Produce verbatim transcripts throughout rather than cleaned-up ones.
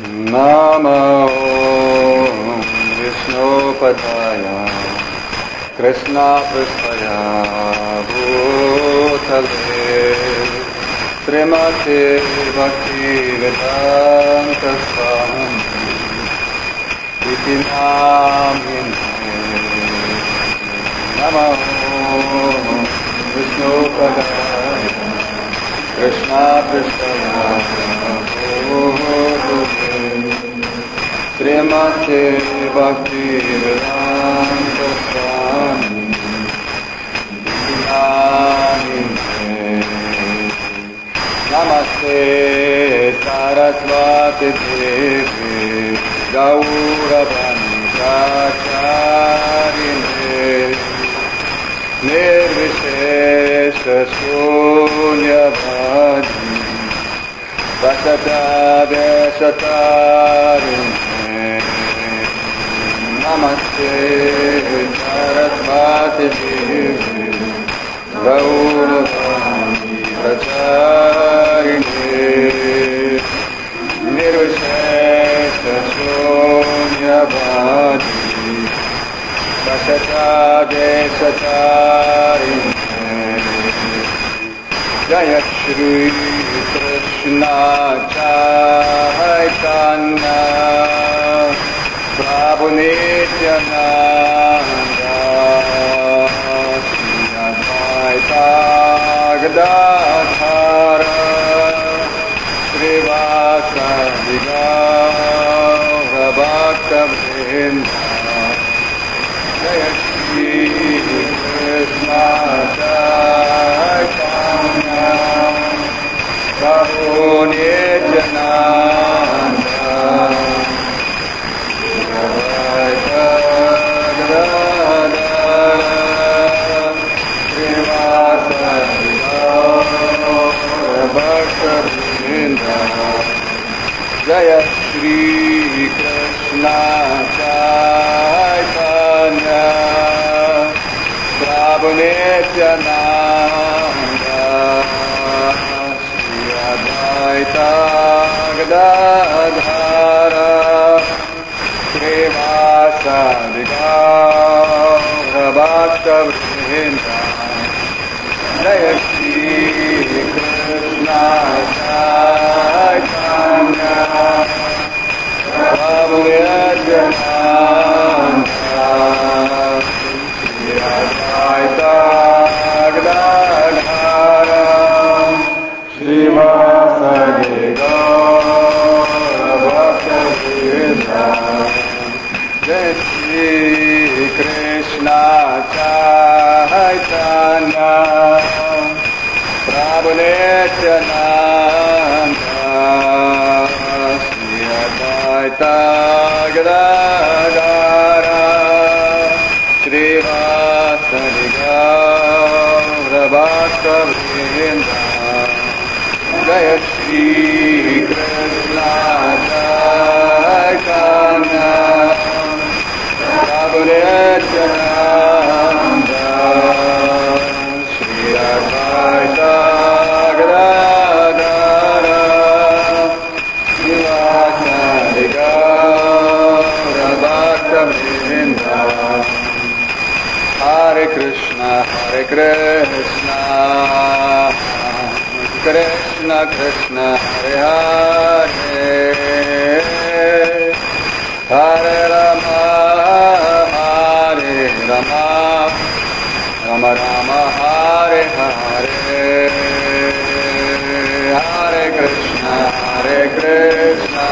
Namo Vishnupadaya Krishna Prasthaya Bhutale Srimati Bhakti Vedanta Swami Iti Namine Namo Vishnupadaya Krishna Prasthaya Srimati Bhakti Vedanta Swami Namaste Saraswati Devi Gauravani Pracharine Nirvishesha Shunyavadi Vasata Vesatarin Namaste Sarasvati Devi Gauravani Pracharine Nirvishesha Shunyavadi Vasata Vesatarin Jaya Shri Krishna Chaitanya Prabhu Nityananda Sri Advaita Gadadhara Srivasadi Gaura Bhakta Vrinda Jaya Shri Krishna Chaitanya Prabhu Nityananda Advaita Gadadhara Srivasadi Gaura Bhakta Vrinda Jaya Shri Krishna Chaitanya Prabhu Nityananda Advaita Gadadhara Srivasadi Gaura Bhakta Vrinda Jaya Shri Krishna Chaitanya Prabhu Nityananda Advaita Gadadhara Srivasadi Gaura Bhakta Vrinda Jai Shri Krishna Chaitanya Prabhu Nityananda Sri Advaita Gadadhara Srivasadi Gaura Bhakta Vrinda Jaya Shri Krishna Chaitanya Prabhu Nityananda Sri Advaita Gadadhara Srivasadi Gaura Bhakta Vrinda Hare Krishna Hare Krishna Krishna Krishna Hare Hare Hare Rama Hare Rama Rama Rama Hare Hare Hare Krishna Hare Krishna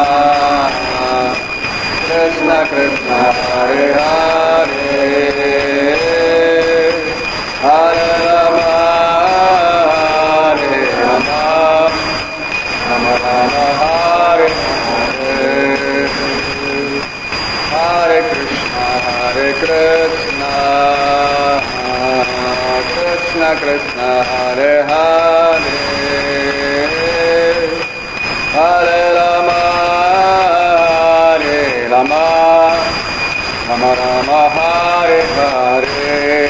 Krishna Krishna Hare Hare Hare Rama Rama Rama Hare Hare Hare Krishna Hare Krishna Krishna Krishna Hare Hare Hare Rama Hare Rama Rama Rama Hare Hare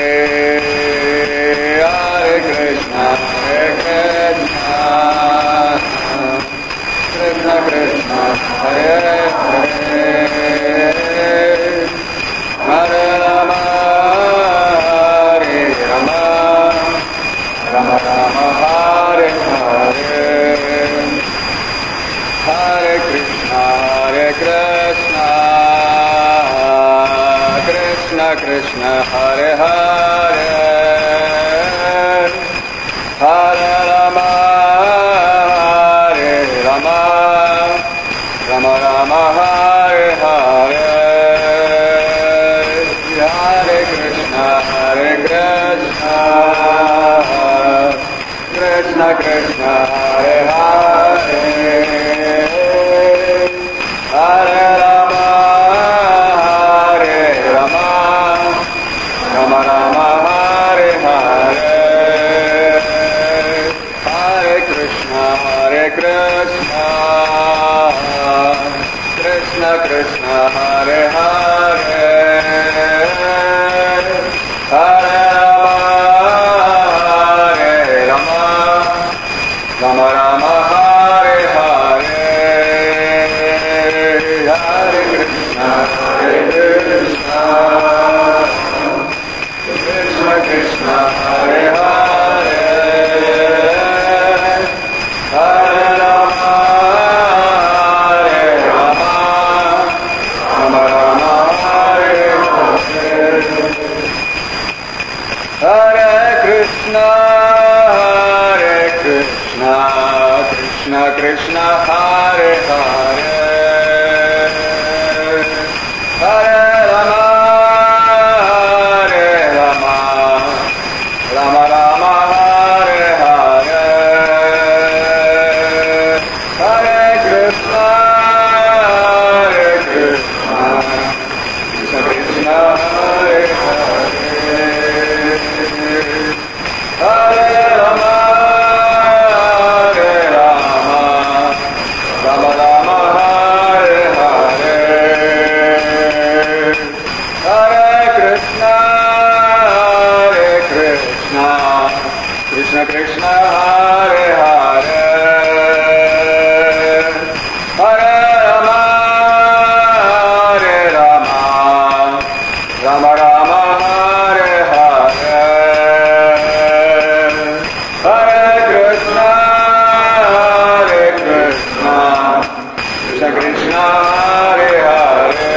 Hare Krishna Hare Krishna Krishna Krishna Hare Hare Krishna, Hare Krishna, Krishna Krishna, Hare Hare, Hare Rama, Hare Rama, Rama Rama, Hare Hare, Hare Krishna, Hare Krishna, Krishna Krishna, Hare Hare, Hare Rama, Hare Rama, Rama Rama, Hare Hare, Hare Krishna, Hare Krishna, Krishna Krishna, Hare Hare, Hare Rama, Hare Rama, Rama Rama, Hare Hare, Hare Krishna, Hare Krishna, Krishna Krishna, Hare Hare, Hare Rama, Hare Rama, Rama Rama, Hare Hare, Hare Krishna, Hare Krishna, Krishna Krishna, Hare Hare, Hare Rama, Hare Rama, Rama Rama, Hare Hare, Hare Krishna, Hare Krishna, Krishna Krishna, Hare Hare, Hare Rama, Hare Rama, Rama Rama, Hare Hare, Hare Krishna, Hare Krishna, Krishna Krishna, Hare Hare, Hare Rama, Hare Rama, Rama Rama, Hare Hare, Hare Krishna, Hare Krishna, Krishna Krishna, Hare Hare,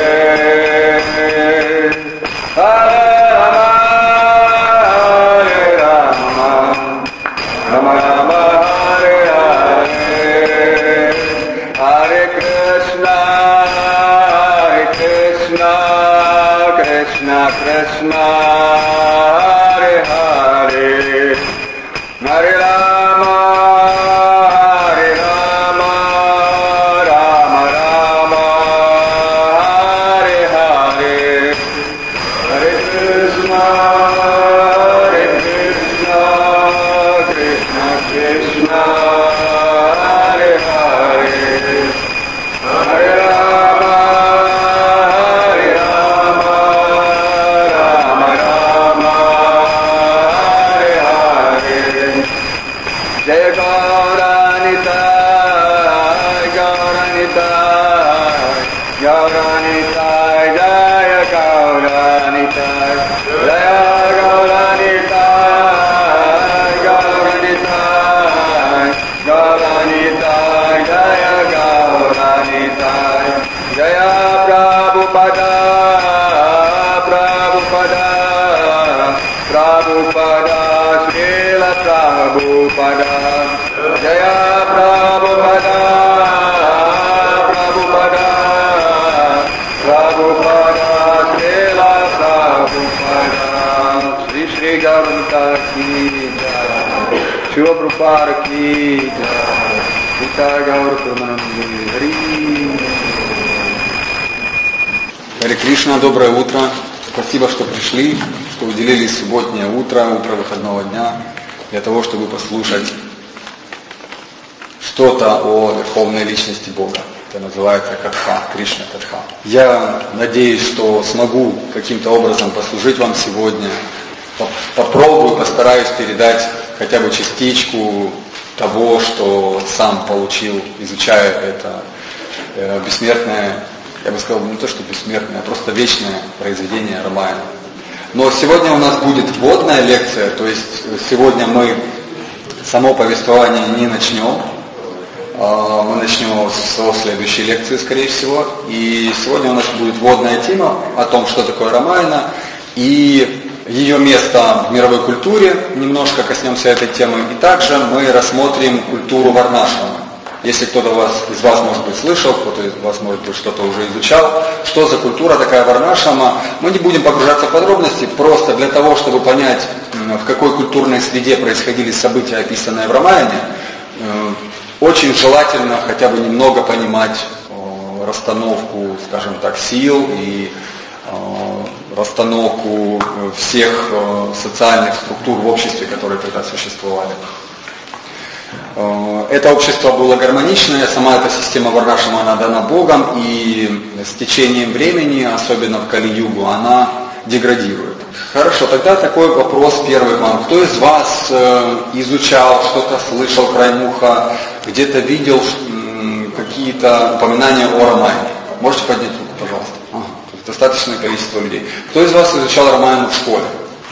Hare Rama, Hare Rama, Rama Rama, Hare Hare, Hare Krishna, Hare Krishna, Krishna Krishna, Hare Hare, Hare Rama, Hare Rama, Rama Rama, Hare Hare, Hare Krishna, Hare Krishna, Krishna Krishna, Hare Hare, Hare Rama, Hare Rama, Rama Rama, Hare Hare, Jaya Gauranitai, Gauranitai, Gauranitai, Jaya Gauranitai, Jaya Gauranitai, Gauranitai, Gauranitai, Jaya Gauranitai, Jaya Prabhupada, Prabhupada, Prabhupada, Srila Prabhupada, Jaya Prabhupada, Prabhupada, Prabhupada, Srila Prabhupada, Shri Shri Gauranta ki jai, Shri Prabhupada ki jai, Gita Gaur Pramanandi, Hari. Харе Кришна, доброе утро. Спасибо, что пришли, что уделили субботнее утро, утро выходного дня, для того, чтобы послушать что-то о Верховной Личности Бога. Это называется Катха, Кришна Катха. Я надеюсь, что смогу каким-то образом послужить вам сегодня. Попробую, постараюсь передать хотя бы частичку того, что сам получил, изучая это э, бессмертное, я бы сказал, не то что бессмертное, а просто вечное произведение Рамаяна. Но сегодня у нас будет вводная лекция, то есть сегодня мы само повествование не начнем. Мы начнем со следующей лекции, скорее всего. И сегодня у нас будет вводная тема о том, что такое Рамаяна и ее место в мировой культуре. Немножко коснемся этой темы. И также мы рассмотрим культуру Варнашрама. Если кто-то вас, из вас, может быть, слышал, кто-то из вас, может быть, что-то уже изучал, что за культура такая Варнашрама, мы не будем погружаться в подробности, просто для того, чтобы понять, в какой культурной среде происходили события, описанные в Рамаяне, очень желательно хотя бы немного понимать расстановку, скажем так, сил и расстановку всех социальных структур в обществе, которые тогда существовали. Это общество было гармоничное, сама эта система Варнашрама, она дана Богом, и с течением времени, особенно в Кали-югу, она деградирует. Хорошо, тогда такой вопрос первый к вам. Кто из вас изучал, что-то слышал краем уха, где-то видел какие-то упоминания о Рамаяне? Можете поднять руку, пожалуйста? Ага, достаточное количество людей. Кто из вас изучал Рамаяну в школе?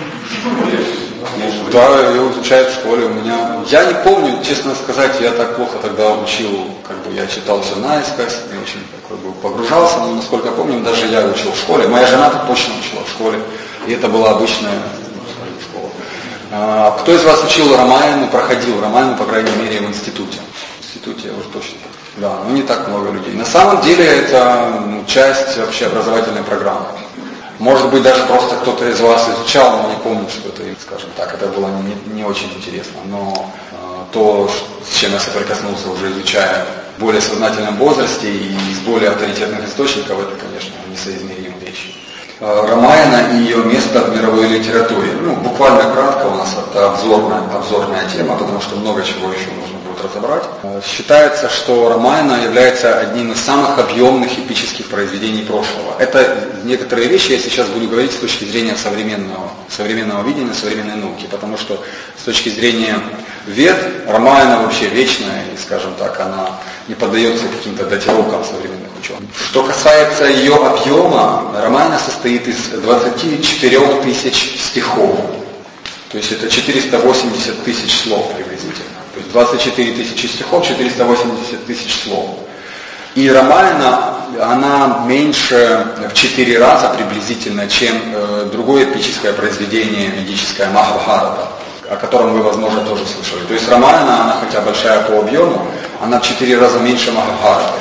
Да, ее изучают в школе. У меня, я не помню, честно сказать, я так плохо тогда учил, как бы я читал все наискось, не очень такой был погружался, но насколько я помню, даже я учил в школе. Моя жена так точно учила в школе, и это была обычная школа. А, кто из вас учил Рамаяну, проходил Рамаяну, по крайней мере, в институте? В институте я уже точно. Да, но не так много людей. На самом деле это ну, часть вообще образовательной программы. Может быть, даже просто кто-то из вас изучал, но не помню, что это, скажем так, это было не, не очень интересно. Но э, то, с чем я соприкоснулся, уже изучая в более сознательном возрасте и из более авторитетных источников, это, конечно, несоизмеримые вещи. Э, Рамаяна и ее место в мировой литературе. Ну, буквально кратко, у нас это обзорная, обзорная тема, потому что много чего еще нужно будет разобрать. Э, считается, что Рамаяна является одним из самых объемных эпических произведений прошлого. Это некоторые вещи я сейчас буду говорить с точки зрения современного, современного видения, современной науки, потому что с точки зрения Вед, Рамаяна вообще вечная, и, скажем так, она не поддается каким-то датировкам современных ученых. Что касается ее объема, Рамаяна состоит из двадцати четырёх тысяч стихов, то есть это четыреста восемьдесят тысяч слов приблизительно. То есть двадцать четыре тысячи стихов, четыреста восемьдесят тысяч слов. И Рамаяна, она меньше в четыре раза приблизительно, чем э, другое эпическое произведение ведическое Махабхарата, о котором вы, возможно, тоже слышали. То есть Рамаяна, она хотя большая по объему, она в четыре раза меньше Махабхарата.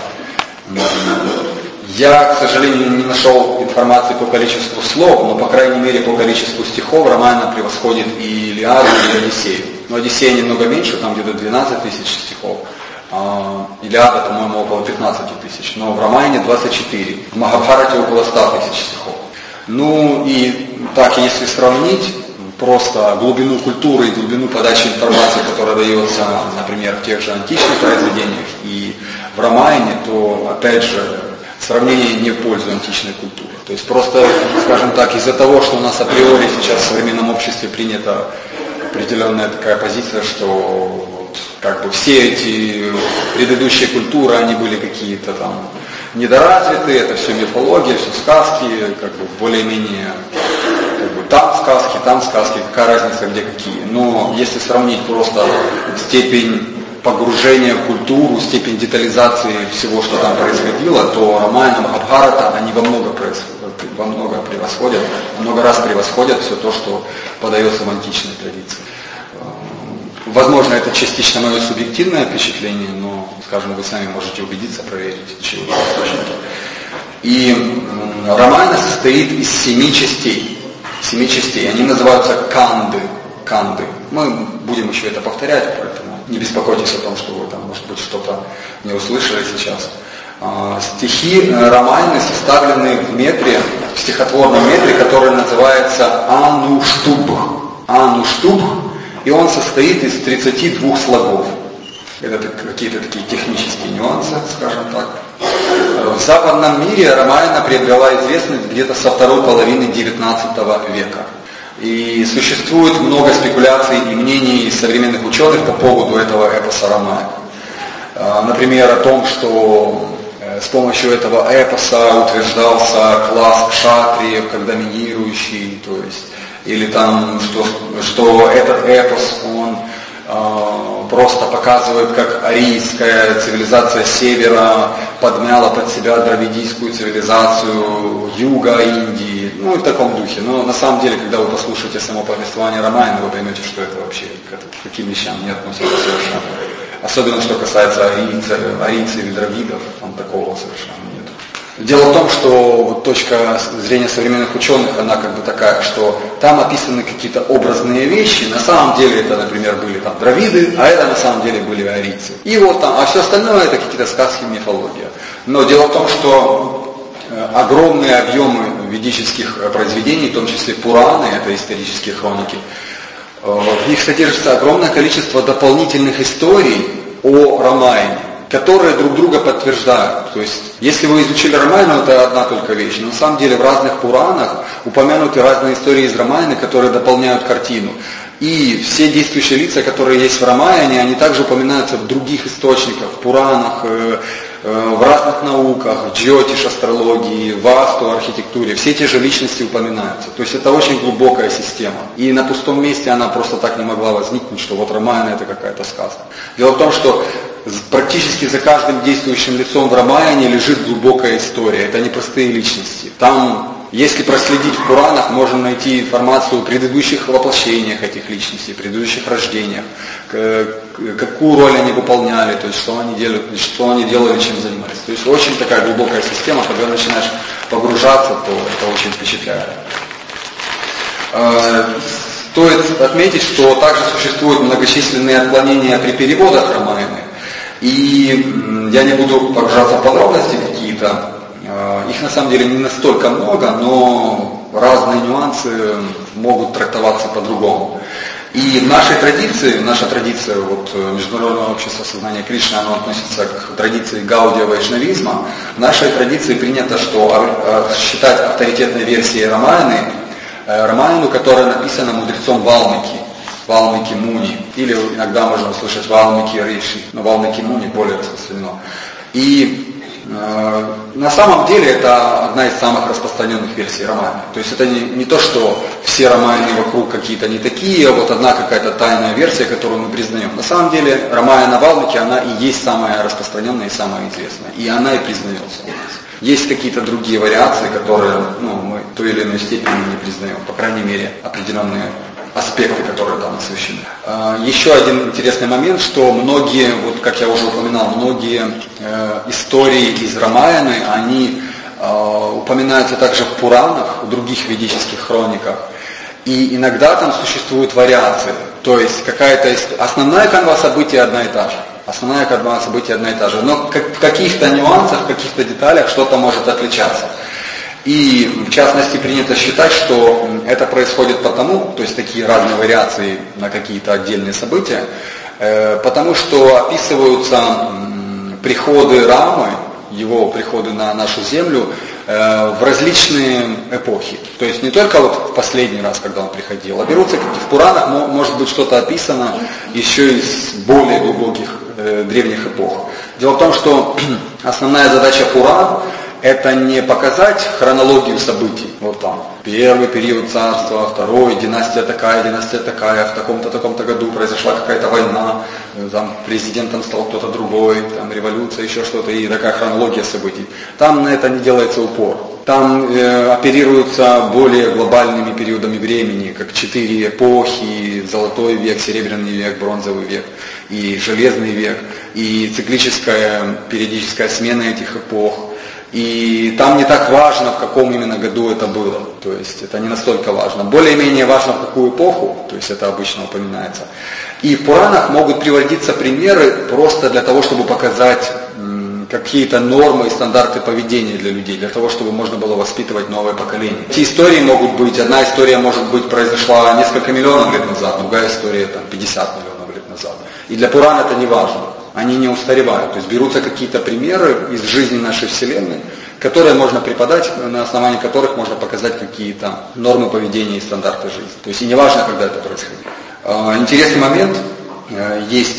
Я, к сожалению, не нашел информации по количеству слов, но, по крайней мере, по количеству стихов Рамаяна превосходит и Илиаду, и Одиссею. Но Одиссея немного меньше, там где-то двенадцать тысяч стихов. Илиада, по-моему, около пятнадцать тысяч, но в Рамаяне двадцать четыре, в Махабхарате около ста тысяч стихов. Ну и так, если сравнить просто глубину культуры и глубину подачи информации, которая дается, например, в тех же античных произведениях и в Рамаяне, то, опять же, сравнение не в пользу античной культуры. То есть просто, скажем так, из-за того, что у нас априори сейчас в современном обществе принята определенная такая позиция, что как бы все эти предыдущие культуры, они были какие-то там недоразвитые, это все мифология, все сказки, как бы более-менее как бы, там сказки, там сказки, какая разница, где какие. Но если сравнить просто степень погружения в культуру, степень детализации всего, что там происходило, то Рамаяна, Махабхарата, они во много, во много превосходят, много раз превосходят все то, что подается в античной традиции. Возможно, это частично мое субъективное впечатление, но, скажем, вы сами можете убедиться, проверить, чего источники. И Рамаяна состоит из семи частей. Семи частей. Они называются канды. Канды. Мы будем еще это повторять, поэтому не беспокойтесь о том, что вы там, может быть, что-то не услышали сейчас. Стихи Рамаяны составлены в метре, в стихотворном метре, который называется Ануштуб. Ануштуб. И он состоит из тридцати двух слогов. Это какие-то такие технические нюансы, скажем так. В западном мире Рамаяна приобрела известность где-то со второй половины девятнадцатого века. И существует много спекуляций и мнений современных ученых по поводу этого эпоса Рамаяна. Например, о том, что с помощью этого эпоса утверждался класс кшатриев как доминирующий, то есть или там, что, что этот эпос, он просто показывают, как арийская цивилизация севера подмяла под себя дравидийскую цивилизацию юга Индии, ну и в таком духе. Но на самом деле, когда вы послушаете само повествование Рамаяна, вы поймете, что это вообще к таким вещам не относится совершенно. Особенно, что касается арийцев, арийцев и дравидов, там такого совершенно нет. Дело в том, что вот точка зрения современных ученых, она как бы такая, что там описаны какие-то образные вещи, на самом деле это, например, были там дравиды, а это на самом деле были арийцы. И вот там, а все остальное это какие-то сказки, мифология. Но дело в том, что огромные объемы ведических произведений, в том числе Пураны, это исторические хроники, в них содержится огромное количество дополнительных историй о Рамаяне, которые друг друга подтверждают. То есть, если вы изучили Рамаяну, это одна только вещь. Но на самом деле в разных Пуранах упомянуты разные истории из Рамаяны, которые дополняют картину. И все действующие лица, которые есть в Рамаяне, они также упоминаются в других источниках, в Пуранах, в разных науках, в джьотиш, астрологии, васту, архитектуре. Все те же личности упоминаются. То есть это очень глубокая система. И на пустом месте она просто так не могла возникнуть, что вот Рамаяна это какая-то сказка. Дело в том, что практически за каждым действующим лицом в Рамаяне лежит глубокая история. Это не простые личности. Там, если проследить в Пуранах, можно найти информацию о предыдущих воплощениях этих личностей, предыдущих рождениях, какую роль они выполняли, то есть что они делали, что они делали, чем занимались. То есть очень такая глубокая система, когда начинаешь погружаться, то это очень впечатляет. Стоит отметить, что также существуют многочисленные отклонения при переводах Рамаяны. И я не буду погружаться в подробности какие-то, их на самом деле не настолько много, но разные нюансы могут трактоваться по-другому. И в нашей традиции, наша традиция вот, Международного общества сознания Кришны, она относится к традиции гаудия вайшнавизма. В нашей традиции принято, что считать авторитетной версией Рамаяны, Рамаяну, которая написана мудрецом Валмики, Валмики Муни, или иногда можно услышать Валмики Риши, но Валмики Муни более распространено. И э, на самом деле это одна из самых распространенных версий Рамаяны. То есть это не, не то, что все Рамаяны вокруг какие-то не такие, а вот одна какая-то тайная версия, которую мы признаем. На самом деле Рамаяна Валмики, она и есть самая распространенная и самая известная. И она и признается у нас. Есть какие-то другие вариации, которые ну, мы в той или иной степени не признаем. По крайней мере, определенные аспекты, которые там освещены. Еще один интересный момент, что многие, вот как я уже упоминал, многие э, истории из Рамаяны, они э, упоминаются также в Пуранах, в других ведических хрониках. И иногда там существуют вариации. То есть какая-то основная канва событий одна и та же. Основная канва событий одна и та же. Но в каких-то нюансах, в каких-то деталях что-то может отличаться. И в частности принято считать, что это происходит потому, то есть такие разные вариации на какие-то отдельные события, э, потому что описываются м, приходы Рамы, его приходы на нашу землю э, в различные эпохи. То есть не только вот в последний раз, когда он приходил, а берутся в Пуранах, может быть что-то описано еще из более глубоких э, древних эпох. Дело в том, что основная задача Пуран это не показать хронологию событий, вот там, первый период царства, второй, династия такая, династия такая, в таком-то, таком-то году произошла какая-то война, там президентом стал кто-то другой, там революция, еще что-то, и такая хронология событий. Там на это не делается упор. Там э, оперируются более глобальными периодами времени, как четыре эпохи, золотой век, серебряный век, бронзовый век и железный век, и циклическая, периодическая смена этих эпох. И там не так важно, в каком именно году это было. То есть это не настолько важно. Более-менее важно, в какую эпоху, то есть это обычно упоминается. И в Пуранах могут приводиться примеры просто для того, чтобы показать м, какие-то нормы и стандарты поведения для людей, для того, чтобы можно было воспитывать новое поколение. Эти истории могут быть, одна история может быть произошла несколько миллионов лет назад, другая история там, пятьдесят миллионов лет назад. И для Пуран это не важно. Они не устаревают. То есть берутся какие-то примеры из жизни нашей Вселенной, которые можно преподать, на основании которых можно показать какие-то нормы поведения и стандарты жизни. То есть и не важно, когда это происходит. Интересный момент. Есть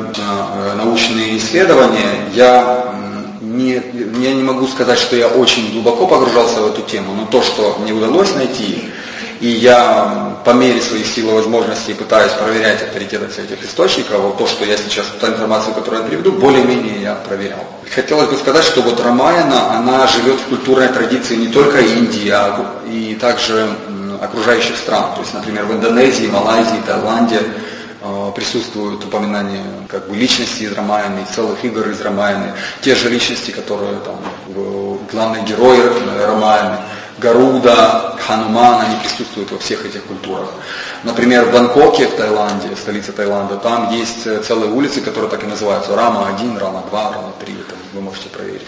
научные исследования. Я не, я не могу сказать, что я очень глубоко погружался в эту тему, но то, что мне удалось найти, И я по мере своих сил и возможностей пытаюсь проверять авторитетность этих источников. Вот то, что я сейчас, та информацию, которую я приведу, более-менее я проверял. Хотелось бы сказать, что вот Рамаяна, она живет в культурной традиции не только Индии, а и также окружающих стран. То есть, например, в Индонезии, Малайзии, Таиланде присутствуют упоминания как бы личностей из Рамаяны, целых игр из Рамаяны, те же личности, которые там главные герои Рамаяны, Гаруда, Хануман, они присутствуют во всех этих культурах. Например, в Бангкоке, в Таиланде, столице Таиланда, там есть целые улицы, которые так и называются Рама один, Рама два, Рама три, это вы можете проверить.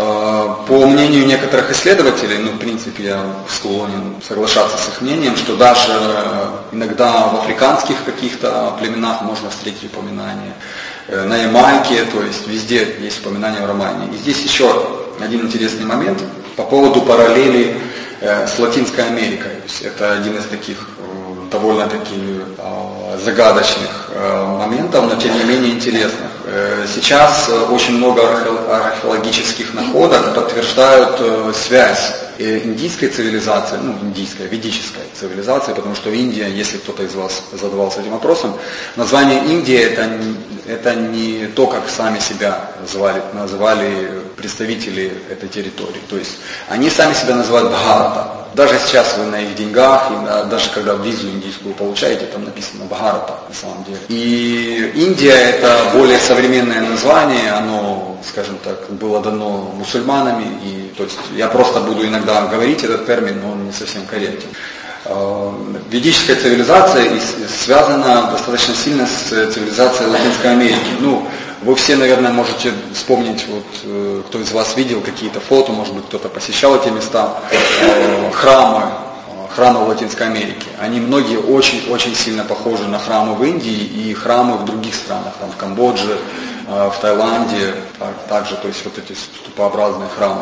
По мнению некоторых исследователей, ну, в принципе, я склонен соглашаться с их мнением, что даже иногда в африканских каких-то племенах можно встретить упоминания. На Ямайке, то есть везде есть упоминания о Рамаяне. И здесь еще один интересный момент по поводу параллели с Латинской Америкой. То есть это один из таких довольно-таки загадочных моментов, но тем не менее интересных. Сейчас очень много археологических находок подтверждают связь индийской цивилизации, ну, индийской, ведической цивилизации, потому что Индия, если кто-то из вас задавался этим вопросом, название Индия это, это не то, как сами себя называли, называли представители этой территории. То есть они сами себя называют Бхарата. Даже сейчас вы на их деньгах, и даже когда визу индийскую получаете, там написано Бхарата на самом деле. И Индия это более современное название, оно, скажем так, было дано мусульманами, и то есть я просто буду иногда говорить этот термин, но он не совсем корректен. Ведическая цивилизация связана достаточно сильно с цивилизацией Латинской Америки. Ну, вы все, наверное, можете вспомнить, вот, кто из вас видел какие-то фото, может быть, кто-то посещал эти места, храмы, храмы в Латинской Америке. Они многие очень-очень сильно похожи на храмы в Индии и храмы в других странах, там, в Камбодже, в Таиланде, также, то есть вот эти ступообразные храмы.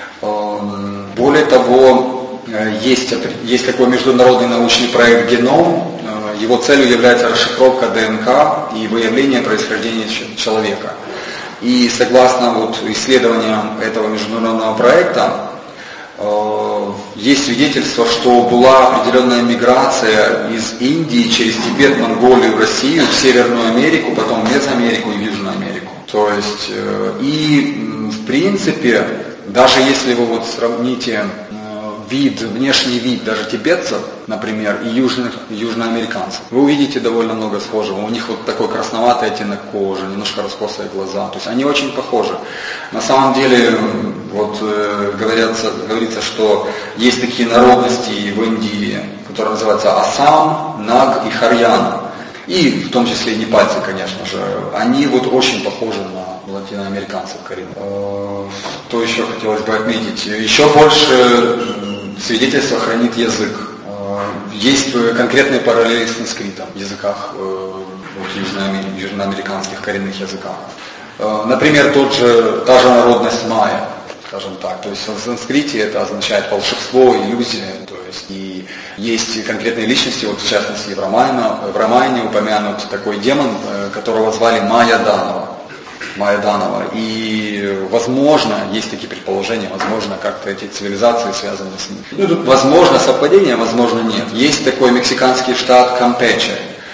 Более того, есть, есть такой международный научный проект «Геном». Его целью является расшифровка ДНК и выявление происхождения человека. И согласно вот исследованиям этого международного проекта, э, есть свидетельство, что была определенная миграция из Индии через Тибет, Монголию, Россию, в Северную Америку, потом в Мезоамерику и в Южную Америку. То есть, э, и в принципе, даже если вы вот сравните вид, внешний вид даже тибетцев, например, и южных, южноамериканцев, вы увидите довольно много схожего. У них вот такой красноватый оттенок кожи, немножко раскосые глаза. То есть они очень похожи. На самом деле, вот э, говорится, говорится, что есть такие народности в Индии, которые называются Ассам, Наг и Харьяна. И в том числе и непальцы, конечно же. Они вот очень похожи на латиноамериканцев коренных. Что еще хотелось бы отметить? Еще больше свидетельство хранит язык. Есть конкретные параллели с санскритом в языках, в южноамериканских коренных языках. Например, тот же, та же народность майя, скажем так. То есть в санскрите это означает волшебство, иллюзия. То есть и есть конкретные личности, вот в частности в Рамаяне, в Рамаяне упомянут такой демон, которого звали Майя Данава. Майя Данава. И возможно, есть такие предположения, возможно, как-то эти цивилизации связаны с ним. Ну, тут возможно совпадение, возможно нет. Есть такой мексиканский штат Кампече.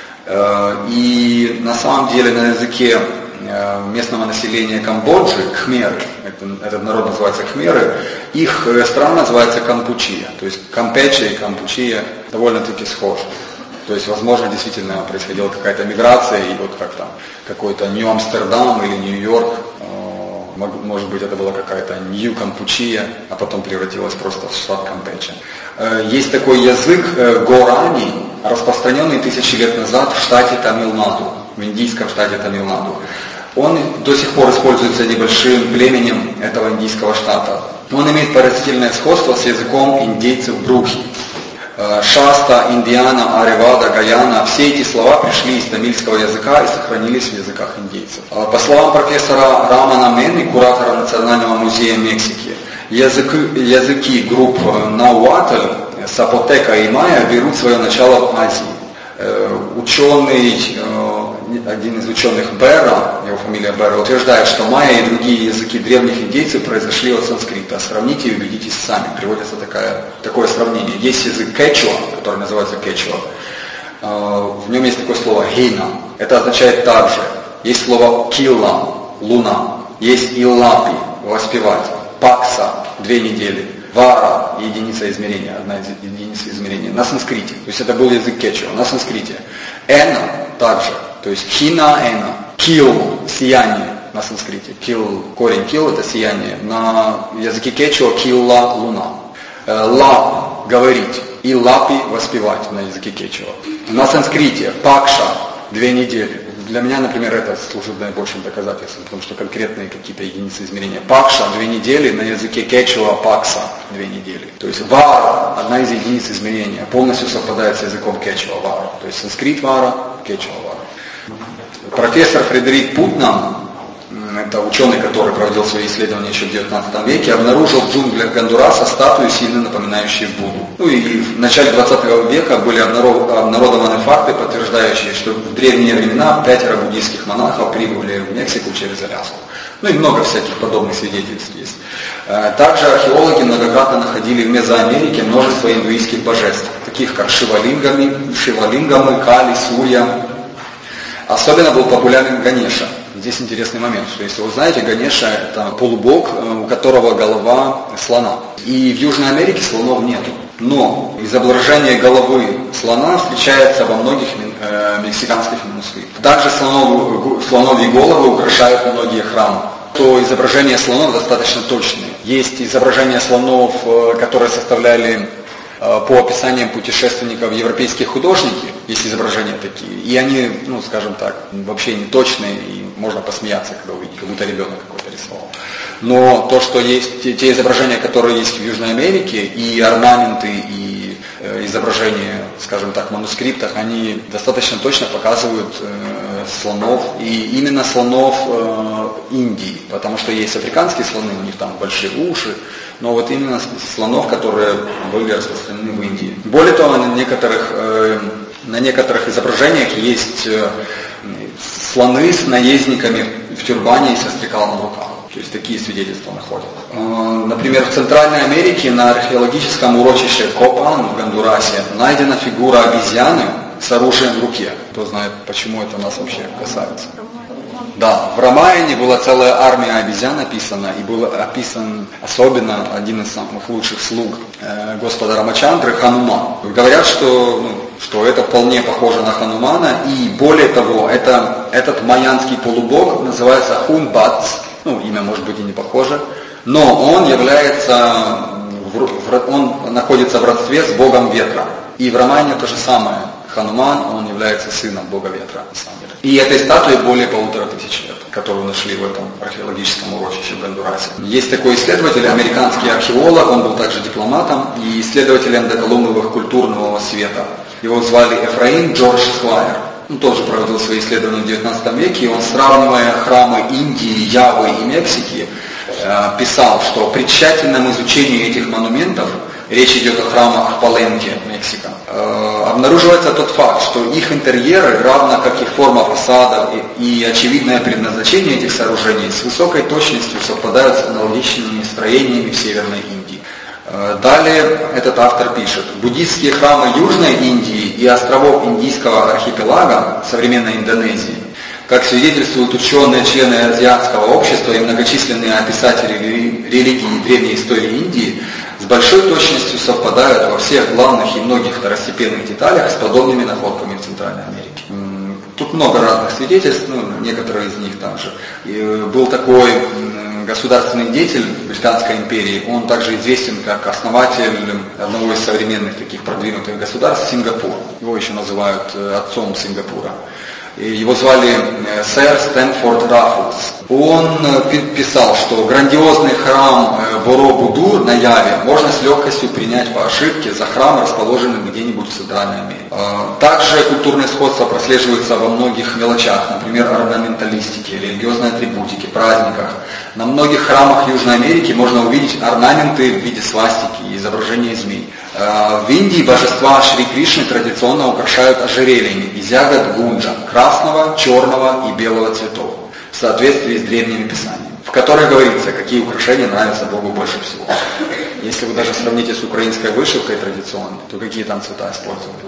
И на самом деле на языке местного населения Камбоджи, кхмеры, этот народ называется кхмеры, их страна называется Кампучия. То есть Кампече и Кампучия довольно-таки схожи. То есть, возможно, действительно происходила какая-то миграция, и вот как там, какой-то Нью-Амстердам или Нью-Йорк, может быть, это была какая-то Нью-Кампучия, а потом превратилась просто в штат Кампече. Есть такой язык Горани, распространенный тысячи лет назад в штате Тамил-Наду, в индийском штате Тамил-Наду. Он до сих пор используется небольшим племенем этого индийского штата. Он имеет поразительное сходство с языком индейцев Брухи. Шаста, Индиана, Аревада, Гаяна, все эти слова пришли из тамильского языка и сохранились в языках индейцев. По словам профессора Рамана Менни, куратора Национального музея Мексики, языки, языки групп Науатль, Сапотека и Майя берут свое начало в Азии. Ученый, один из ученых Берра, его фамилия Берра, утверждает, что майя и другие языки древних индейцев произошли от санскрита. Сравните и убедитесь сами. Приводится такая, такое сравнение. Есть язык кечуа, который называется кечуа. В нем есть такое слово «хейна». Это означает также. Есть слово «килла» – «луна». Есть «иллапи» – «воспевать». «Пакса» – «две недели». «Вара» – единица измерения, одна из единиц измерения на санскрите. То есть это был язык кечуа на санскрите. «Эна» также. То есть «хина эна». «Кил» – «сияние» на санскрите. «Кил» – корень «кил» – это «сияние». На языке кечуа «килла» – «луна». «Лап» – «говорить». И лапи воспевать на языке кечуа. На санскрите пакша две недели. Для меня, например, это служит наибольшим доказательством, потому что конкретные какие-то единицы измерения. Пакша две недели, на языке кечуа пакса две недели. То есть вара одна из единиц измерения, полностью совпадает с языком кечуа вара. То есть санскрит вара, кечуа вара. Профессор Фредерик Путнам, это ученый, который проводил свои исследования еще в девятнадцатом веке, обнаружил в джунглях Гондураса статую, сильно напоминающую Будду. Ну и в начале двадцатого века были обнародованы факты, подтверждающие, что в древние времена пятеро буддийских монахов прибыли в Мексику через Аляску. Ну и много всяких подобных свидетельств есть. Также археологи многократно находили в Мезоамерике множество индуистских божеств, таких как Шивалингами, Шивалингамы, Кали, Сурья. Особенно был популярен Ганеша. Здесь интересный момент, что если вы знаете, Ганеша – это полубог, у которого голова слона. И в Южной Америке слонов нету. Но изображение головы слона встречается во многих э, мексиканских манускриптах. Также слонов, слоновьи головы украшают многие храмы. То изображения слонов достаточно точные. Есть изображения слонов, которые составляли по описаниям путешественников европейские художники, есть изображения такие, и они, ну, скажем так, вообще не точные, и можно посмеяться, когда увидите, как будто ребенок какой-то рисовал. Но то, что есть, те, те изображения, которые есть в Южной Америке, и орнаменты, и э, изображения, скажем так, в манускриптах, они достаточно точно показывают э, слонов, и именно слонов э, Индии, потому что есть африканские слоны, у них там большие уши, но вот именно слонов, которые были распространены в Индии. Более того, на некоторых, э, на некоторых изображениях есть э, слоны с наездниками в тюрбане и со стрекалом в руках. То есть такие свидетельства находят. Э, например, в Центральной Америке на археологическом урочище Копан в Гондурасе найдена фигура обезьяны с оружием в руке. Кто знает, почему это нас вообще касается. Да, в Рамаяне была целая армия обезьян описана, и был описан особенно один из самых лучших слуг э, Господа Рамачандры, Хануман. Говорят, что, ну, что это вполне похоже на Ханумана, и более того, это, этот майянский полубог называется Хунбац, ну, имя может быть и не похоже, но он является, в, в, он находится в родстве с богом ветра. И в Рамаяне то же самое. Хануман, он является сыном бога ветра, на самом деле. И этой статуе более полутора тысяч лет, которую нашли в этом археологическом урочище в Гондурасе. Есть такой исследователь, американский археолог, он был также дипломатом и исследователем доколумбовых культур Нового Света. Его звали Эфраим Джордж Сквайр. Он тоже проводил свои исследования в девятнадцатом веке, и он, сравнивая храмы Индии, Явы и Мексики, писал, что при тщательном изучении этих монументов, речь идет о храмах Паленке, Мексика, обнаруживается тот факт, что их интерьеры, равно как их форма фасадов и, и очевидное предназначение этих сооружений с высокой точностью совпадают с аналогичными строениями в Северной Индии. Далее этот автор пишет: буддийские храмы Южной Индии и островов Индийского архипелага современной Индонезии, как свидетельствуют ученые, члены азиатского общества и многочисленные описатели религии древней истории Индии, с большой точностью совпадают во всех главных и многих второстепенных деталях с подобными находками в Центральной Америке. Тут много разных свидетельств, ну, некоторые из них там же. И был такой государственный деятель Британской империи, он также известен как основатель одного из современных таких продвинутых государств, Сингапур. Его еще называют отцом Сингапура. Его звали сэр Стэнфорд Раффлс. Он писал, что грандиозный храм Боро-Будур на Яве можно с легкостью принять по ошибке за храм, расположенный где-нибудь в Центральной Америке. Также культурное сходство прослеживается во многих мелочах, например, орнаменталистике, религиозной атрибутике, праздниках. На многих храмах Южной Америки можно увидеть орнаменты в виде свастики и изображения змей. В Индии божества Шри Кришны традиционно украшают ожерельями из ягод гунджа, красного, черного и белого цветов, в соответствии с древними писаниями, в которых говорится, какие украшения нравятся Богу больше всего. Если вы даже сравните с украинской вышивкой традиционной, то какие там цвета использовали?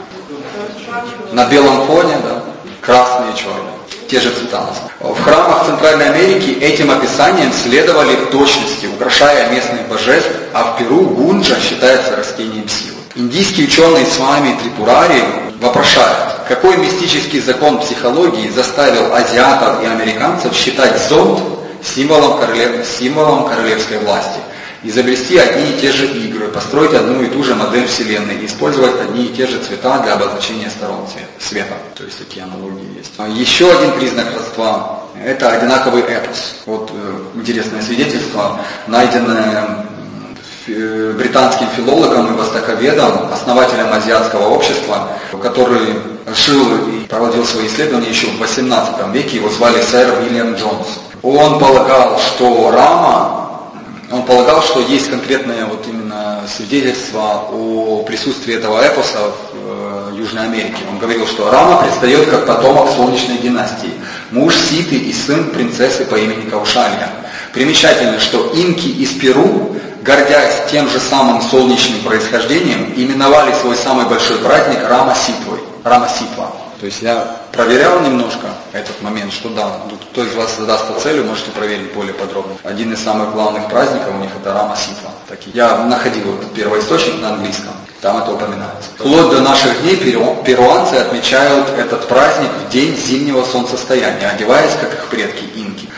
На белом фоне, да, красные и черные. Те же цвета. В храмах Центральной Америки этим описаниям следовали в точности, украшая местных божеств, а в Перу гунджа считается растением силы. Индийский ученый Свами Трипурари вопрошает, какой мистический закон психологии заставил азиатов и американцев считать зонт символом, королев... символом королевской власти, изобрести одни и те же игры, построить одну и ту же модель Вселенной и использовать одни и те же цвета для обозначения сторон света. То есть такие аналогии есть. Еще один признак родства – это одинаковый эпос. Вот э, интересное свидетельство, найденное британским филологом и востоковедом, основателем азиатского общества, который жил и проводил свои исследования еще в восемнадцатом веке, его звали сэр Уильям Джонс. Он полагал, что Рама Он полагал, что есть конкретное вот именно свидетельство о присутствии этого эпоса в э, Южной Америке. Он говорил, что Рама предстает как потомок солнечной династии, муж Ситы и сын принцессы по имени Каушалья. Примечательно, что инки из Перу, гордясь тем же самым солнечным происхождением, именовали свой самый большой праздник Рама Ситвой, Рама Ситва. То есть я проверял немножко этот момент, что да, кто из вас задастся целью, можете проверить более подробно. Один из самых главных праздников у них это Рама Ситва. Я находил этот первоисточник на английском, там это упоминается. Вплоть до наших дней перуанцы отмечают этот праздник в день зимнего солнцестояния, одеваясь, как их предки, инки.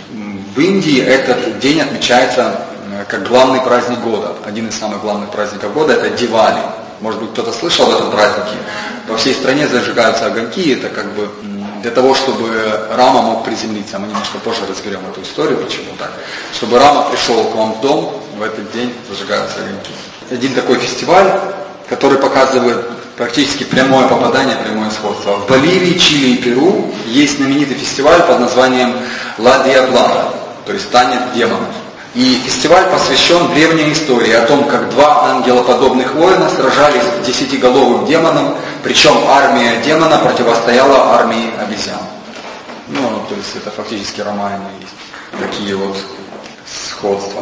В Индии этот день отмечается как главный праздник года. Один из самых главных праздников года это Дивали. Может быть, кто-то слышал об этом празднике. По всей стране зажигаются огоньки. Это как бы для того, чтобы Рама мог приземлиться. Мы немножко позже разберем эту историю, почему так. Чтобы Рама пришел к вам в дом, в этот день зажигаются огоньки. Один такой фестиваль, который показывает практически прямое попадание, прямое сходство. В Боливии, Чили и Перу есть знаменитый фестиваль под названием «Ла Диаблада», то есть «Танец демонов». И фестиваль посвящен древней истории о том, как два ангелоподобных воина сражались с десятиголовым демоном, причем армия демона противостояла армии обезьян. Ну, то есть это фактически Рамаяна есть. Такие вот сходства.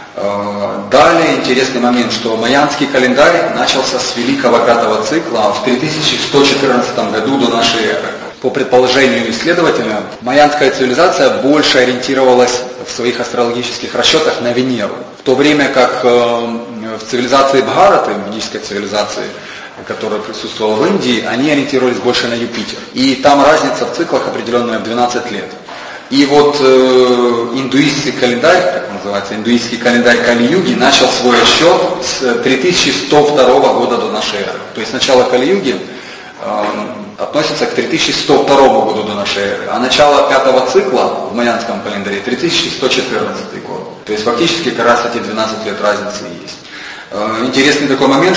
Далее интересный момент, что майянский календарь начался с великого пятого цикла в три тысячи сто четырнадцатом году до нашей эры. По предположению исследователя, майянская цивилизация больше ориентировалась в своих астрологических расчетах на Венеру, в то время как в цивилизации Бхараты, в ведической цивилизации, которая присутствовала в Индии, они ориентировались больше на Юпитер. И там разница в циклах определенная в двенадцать лет. И вот э, индуистский календарь, так называется, индуистский календарь Кали-юги начал свой отсчет с три тысячи сто второго года до нашей эры. То есть начало Кали-юги э, относится к три тысячи сто второму году до нашей эры, а начало пятого цикла в майянском календаре три тысячи сто четырнадцатый год. То есть фактически как раз эти двенадцать лет разницы есть. Интересный такой момент,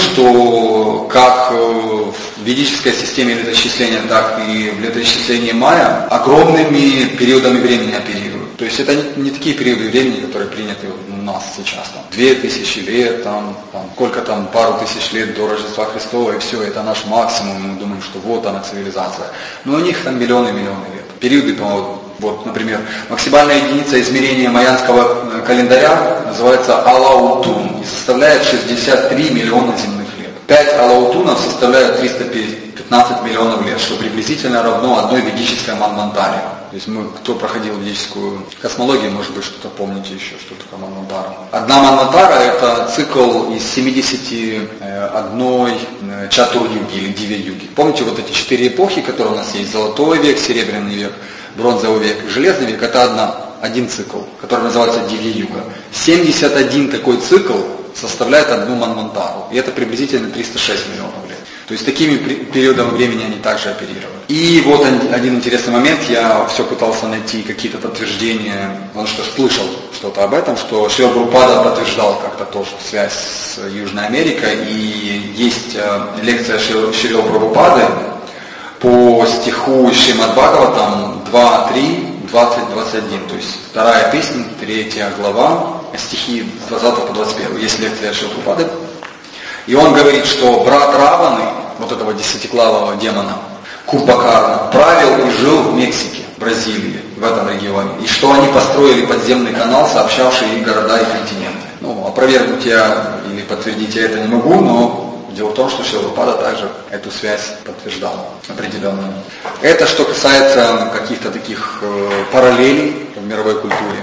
что как в ведической системе летоисчисления, так и в летоисчислении майя огромными периодами времени оперируют. То есть это не, не такие периоды времени, которые приняты у нас сейчас. Там, две тысячи лет, там, там, сколько там, пару тысяч лет до Рождества Христова, и все, это наш максимум, мы думаем, что вот она цивилизация. Но у них там миллионы-миллионы лет. Периоды, по-моему, вот, например, максимальная единица измерения майянского календаря называется Алаутун и составляет шестьдесят три миллиона земных лет. пять Алаутунов составляют триста пятнадцать миллионов лет, что приблизительно равно одной ведической Манвантаре. То есть мы, кто проходил ведическую космологию, может быть, что-то помните еще, что такое Манвантара. Одна Манвантара – это цикл из семидесяти одной чатур-юги или дивя-юги. Помните вот эти четыре эпохи, которые у нас есть? Золотой век, серебряный век, бронзовый век, железный век – это одна, один цикл, который называется дивя-юга. семьдесят один такой цикл составляет одну Манвантару, и это приблизительно триста шесть миллионов лет. То есть такими периодами времени они также оперировали. И вот один интересный момент, я все пытался найти какие-то подтверждения, потому что слышал что-то об этом, что Шрила Прабхупада подтверждал как-то тоже связь с Южной Америкой, и есть лекция Шрила Прабхупады по стиху Шримад Бхагаватам два три, двадцать двадцать один, то есть вторая песня, третья глава, стихи с двадцатого по двадцать первый. Есть лекция Шрилы Прабхупады. И он говорит, что брат Раваны, вот этого десятиглавого демона, Кумбакарна, правил и жил в Мексике, Бразилии, в этом регионе. И что они построили подземный канал, сообщавший и города, и континенты. Ну, опровергнуть я или подтвердить я это не могу, но дело в том, что Шилапрапада также эту связь подтверждал определенно. Это что касается каких-то таких э, параллелей в мировой культуре.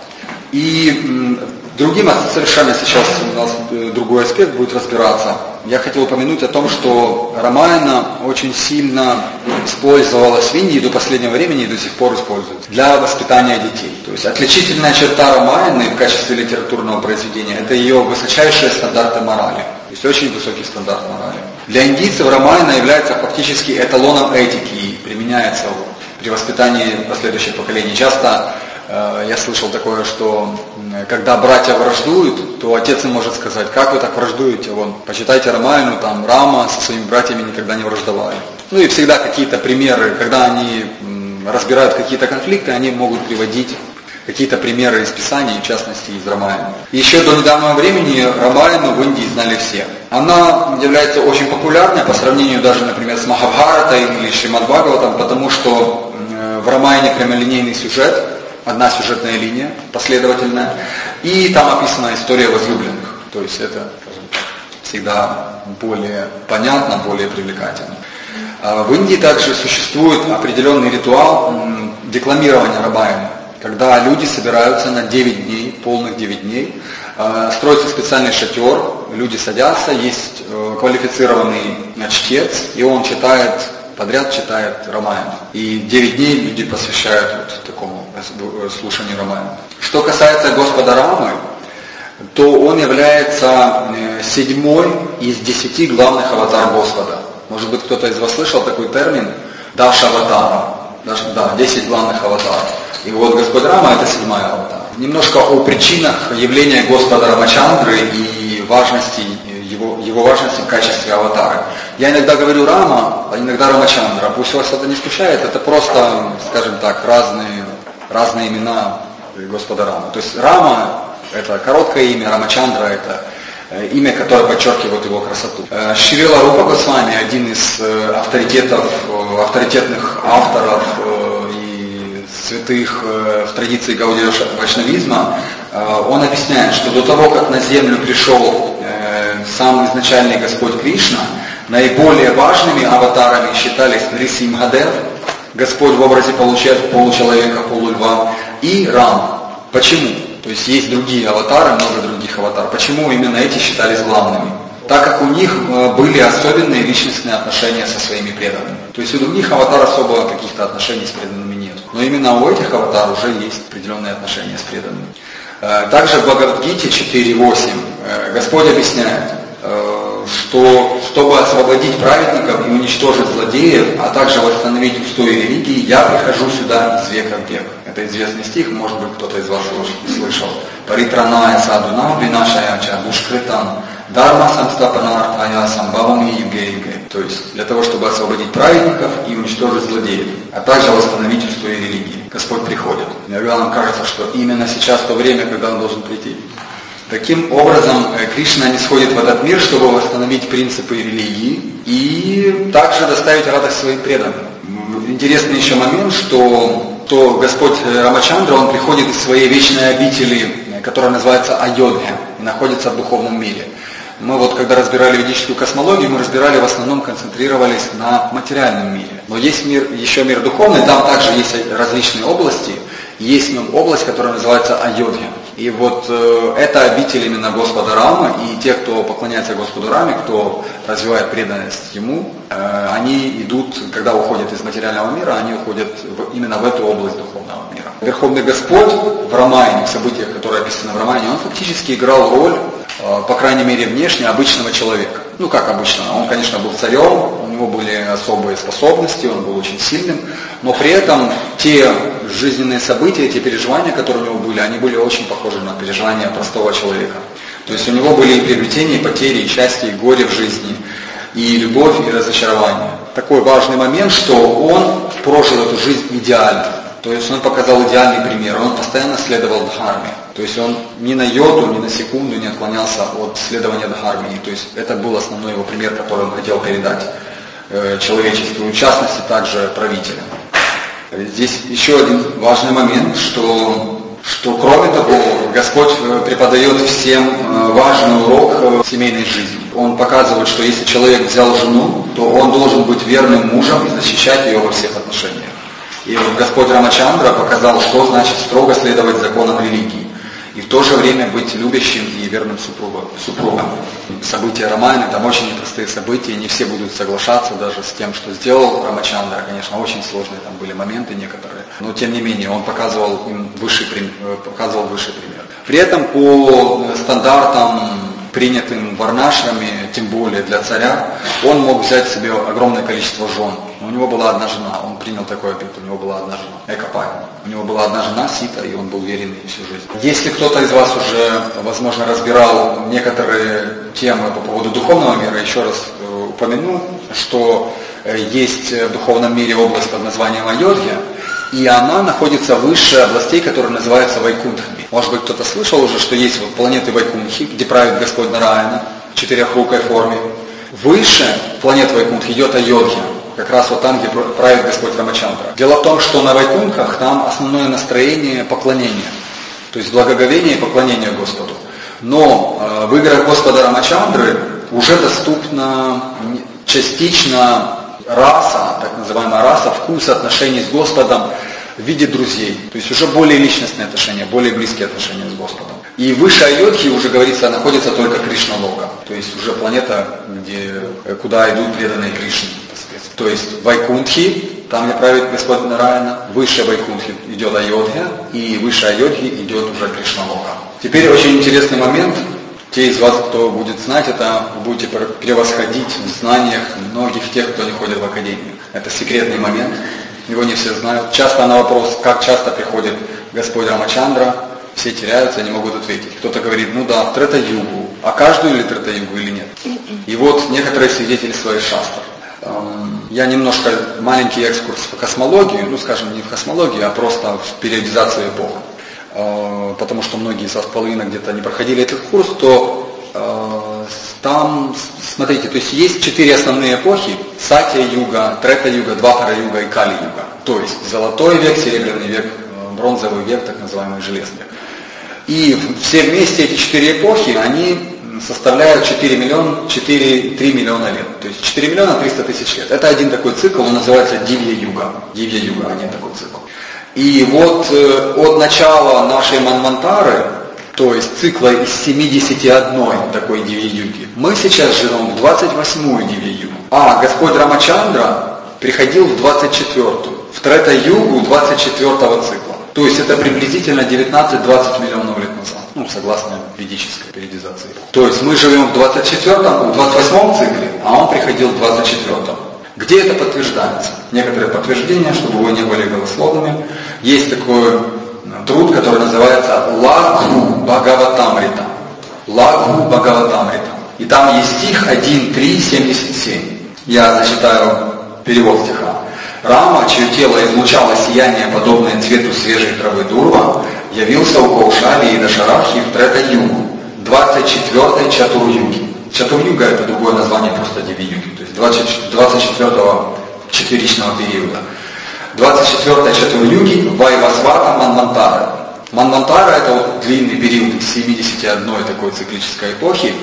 И м, другим, совершенно сейчас у нас другой аспект будет разбираться. Я хотел упомянуть о том, что Рамаяна очень сильно использовалась в Индии до последнего времени и до сих пор используется для воспитания детей. То есть отличительная черта Рамаяны в качестве литературного произведения – это ее высочайшие стандарты морали. То есть очень высокий стандарт морали. Для индийцев Рамаяна является фактически эталоном этики и применяется при воспитании последующих поколений. Часто э, я слышал такое, что когда братья враждуют, то отец им может сказать: как вы так враждуете? Вон, почитайте Рамаяну, там Рама со своими братьями никогда не враждовали. Ну и всегда какие-то примеры, когда они м, разбирают какие-то конфликты, они могут приводить какие-то примеры из Писаний, в частности из Рамаяны. Еще до недавнего времени Рамаяну в Индии знали все. Она является очень популярной по сравнению даже, например, с Махабхаратой или Шримад-Бхагаватом, потому что в Рамаяне прямолинейный сюжет, одна сюжетная линия, последовательная, и там описана история возлюбленных. То есть это, скажем, всегда более понятно, более привлекательно. В Индии также существует определенный ритуал декламирования Рамаяны, когда люди собираются на девять дней, полных девять дней, строится специальный шатер, люди садятся, есть квалифицированный чтец, и он читает, подряд читает Рамаяну. И девять дней люди посвящают вот такому слушанию Рамаяны. Что касается Господа Рамы, то он является седьмой из десяти главных аватар Господа. Может быть, кто-то из вас слышал такой термин Дашаватара. Да, десять главных аватаров. И вот Господь Рама – это седьмая аватар. Немножко о причинах явления Господа Рамачандры и важности, его, его важности в качестве аватара. Я иногда говорю Рама, а иногда Рамачандра. Пусть вас это не смущает, это просто, скажем так, разные, разные имена Господа Рамы. То есть Рама – это короткое имя, Рамачандра – это имя, которое подчеркивает его красоту. Шрила Рупа Госвами, один из авторитетов, авторитетных авторов и святых в традиции гаудия вайшнавизма, он объясняет, что до того, как на землю пришел сам изначальный Господь Кришна, наиболее важными аватарами считались Нрисимхадев, Господь в образе получеловека, полульва, и Рам. Почему? То есть есть другие аватары, много других аватаров. Почему именно эти считались главными? Так как у них были особенные личностные отношения со своими преданными. То есть у других аватаров особо каких-то отношений с преданными нет. Но именно у этих аватаров уже есть определенные отношения с преданными. Также в Бхагавад-гите четыре восемь Господь объясняет, что чтобы освободить праведников и уничтожить злодеев, а также восстановить устои религии, я прихожу сюда из века в век. Это известный стих, может быть, кто-то из вас слышал. Паритраная садуна винашая ча душкритан дарма самстапанартая самбавами юге-юге. То есть для того, чтобы освободить праведников и уничтожить злодеев, а также восстановить устои религии. Господь приходит. Иногда нам кажется, что именно сейчас то время, когда Он должен прийти. Таким образом, Кришна не сходит в этот мир, чтобы восстановить принципы религии и также доставить радость своим преданным. Интересный еще момент, что то Господь Рамачандра, Он приходит из своей вечной обители, которая называется Айодхя, и находится в духовном мире. Мы вот, когда разбирали ведическую космологию, мы разбирали, в основном концентрировались на материальном мире. Но есть мир, еще мир духовный, там также есть различные области. Есть в нем область, которая называется Айодхя. И вот э, это обитель именно Господа Рамы, и те, кто поклоняется Господу Раме, кто развивает преданность Ему, э, они идут, когда уходят из материального мира, они уходят в, именно в эту область духовного мира. Верховный Господь в Рамаяне, в событиях, которые описаны в Рамаяне, он фактически играл роль, э, по крайней мере внешне, обычного человека. Ну как обычного, он, конечно, был царем, у него были особые способности, он был очень сильным, но при этом те жизненные события, те переживания, которые у него были, они были очень похожи на переживания простого человека. То есть у него были и приобретения, и потери, и счастье, и горе в жизни, и любовь, и разочарование. Такой важный момент, что он прожил эту жизнь идеально. То есть он показал идеальный пример, он постоянно следовал дхарме. То есть он ни на йоту, ни на секунду не отклонялся от следования дхарме. То есть это был основной его пример, который он хотел передать э, человечеству, в частности также правителям. Здесь еще один важный момент, что, что кроме того, Господь преподает всем важный урок семейной жизни. Он показывает, что если человек взял жену, то он должен быть верным мужем и защищать ее во всех отношениях. И вот Господь Рамачандра показал, что значит строго следовать законам религии. И в то же время быть любящим и верным супругом. супругом. События Рамаяны, там очень непростые события, не все будут соглашаться даже с тем, что сделал Рамачандра. Конечно, очень сложные там были моменты некоторые, но тем не менее он показывал им высший, показывал высший пример. При этом по стандартам, принятым варнашрами, тем более для царя, он мог взять себе огромное количество жен. У него была одна жена, он принял такой обет, у него была одна жена, Экапай. У него была одна жена, Сита, и он был верен ей всю жизнь. Если кто-то из вас уже, возможно, разбирал некоторые темы по поводу духовного мира, еще раз э, упомяну, что э, есть в духовном мире область под названием Айодхья, и она находится выше областей, которые называются Вайкунтхами. Может быть, кто-то слышал уже, что есть вот планеты Вайкунтхи, где правит Господь Нараяна в четырехрукой форме. Выше планет Вайкунтхи идет Айодхья, как раз вот там, где правит Господь Рамачандра. Дело в том, что на Вайкунтхах там основное настроение поклонения, то есть благоговение и поклонение Господу. Но э, в играх Господа Рамачандры уже доступна частично раса, так называемая раса, вкус отношений с Господом в виде друзей. То есть уже более личностные отношения, более близкие отношения с Господом. И выше Айодхи, уже говорится, находится только Кришна-лока. То есть уже планета, где, куда идут преданные Кришне. То есть Вайкунтхи, там, где правит Господь Нараяна, выше Вайкунтхи идет Айодхья, и выше Айодхи идет уже Кришна-лока. Теперь очень интересный момент. Те из вас, кто будет знать это, вы будете превосходить в знаниях многих тех, кто не ходит в академию. Это секретный момент, его не все знают. Часто на вопрос, как часто приходит Господь Рамачандра, все теряются, не могут ответить. Кто-то говорит, ну да, в Трета-югу, а каждую ли Трета-югу или нет? И вот некоторые свидетельства из шастр. Я немножко маленький экскурс в космологию, ну скажем, не в космологию, а просто в периодизацию эпох. Потому что многие из вас половина где-то не проходили этот курс, то э, там, смотрите, то есть есть четыре основные эпохи: Сатья-юга, Трета-юга, Двапара-юга и Кали-юга. То есть золотой век, серебряный век, бронзовый век, так называемый железный век. И все вместе эти четыре эпохи, они составляют четыре миллиона, четыре-три миллиона лет. То есть четыре миллиона триста тысяч лет. Это один такой цикл, он называется Дивья-юга. Дивья-юга, один такой цикл. И вот э, от начала нашей Манвантары, то есть цикла из семидесяти одной такой Дивья-юги, мы сейчас живем в двадцать восьмую Дивья-югу. А Господь Рамачандра приходил в двадцать четвёртую, в Трета-югу двадцать четвёртого цикла. То есть это приблизительно девятнадцать-двадцать миллионов лет назад, ну, согласно ведической периодизации. То есть мы живем в двадцать четвёртом, в двадцать восьмом цикле, а он приходил в двадцать четвёртом. Где это подтверждается? Некоторые подтверждения, чтобы вы не были голословными. Есть такой труд, который называется Лагху Бхагаватамрита. Лагху Бхагаватамрита. И там есть стих один три семьдесят семь. Я зачитаю перевод стиха. Рама, чье тело излучало сияние, подобное цвету свежей травы дурва, явился у Каушали и Дашарахи в Трета-югу, двадцать четвёртой Чатур-юги. Чатур-юга — это другое название просто Диви-юги, то есть двадцать четвёртого четыричного периода. двадцать четвёртой Чатур-юги Вайвасвата Манвантара. Манвантара — это вот длинный период из семидесяти одной такой циклической эпохи.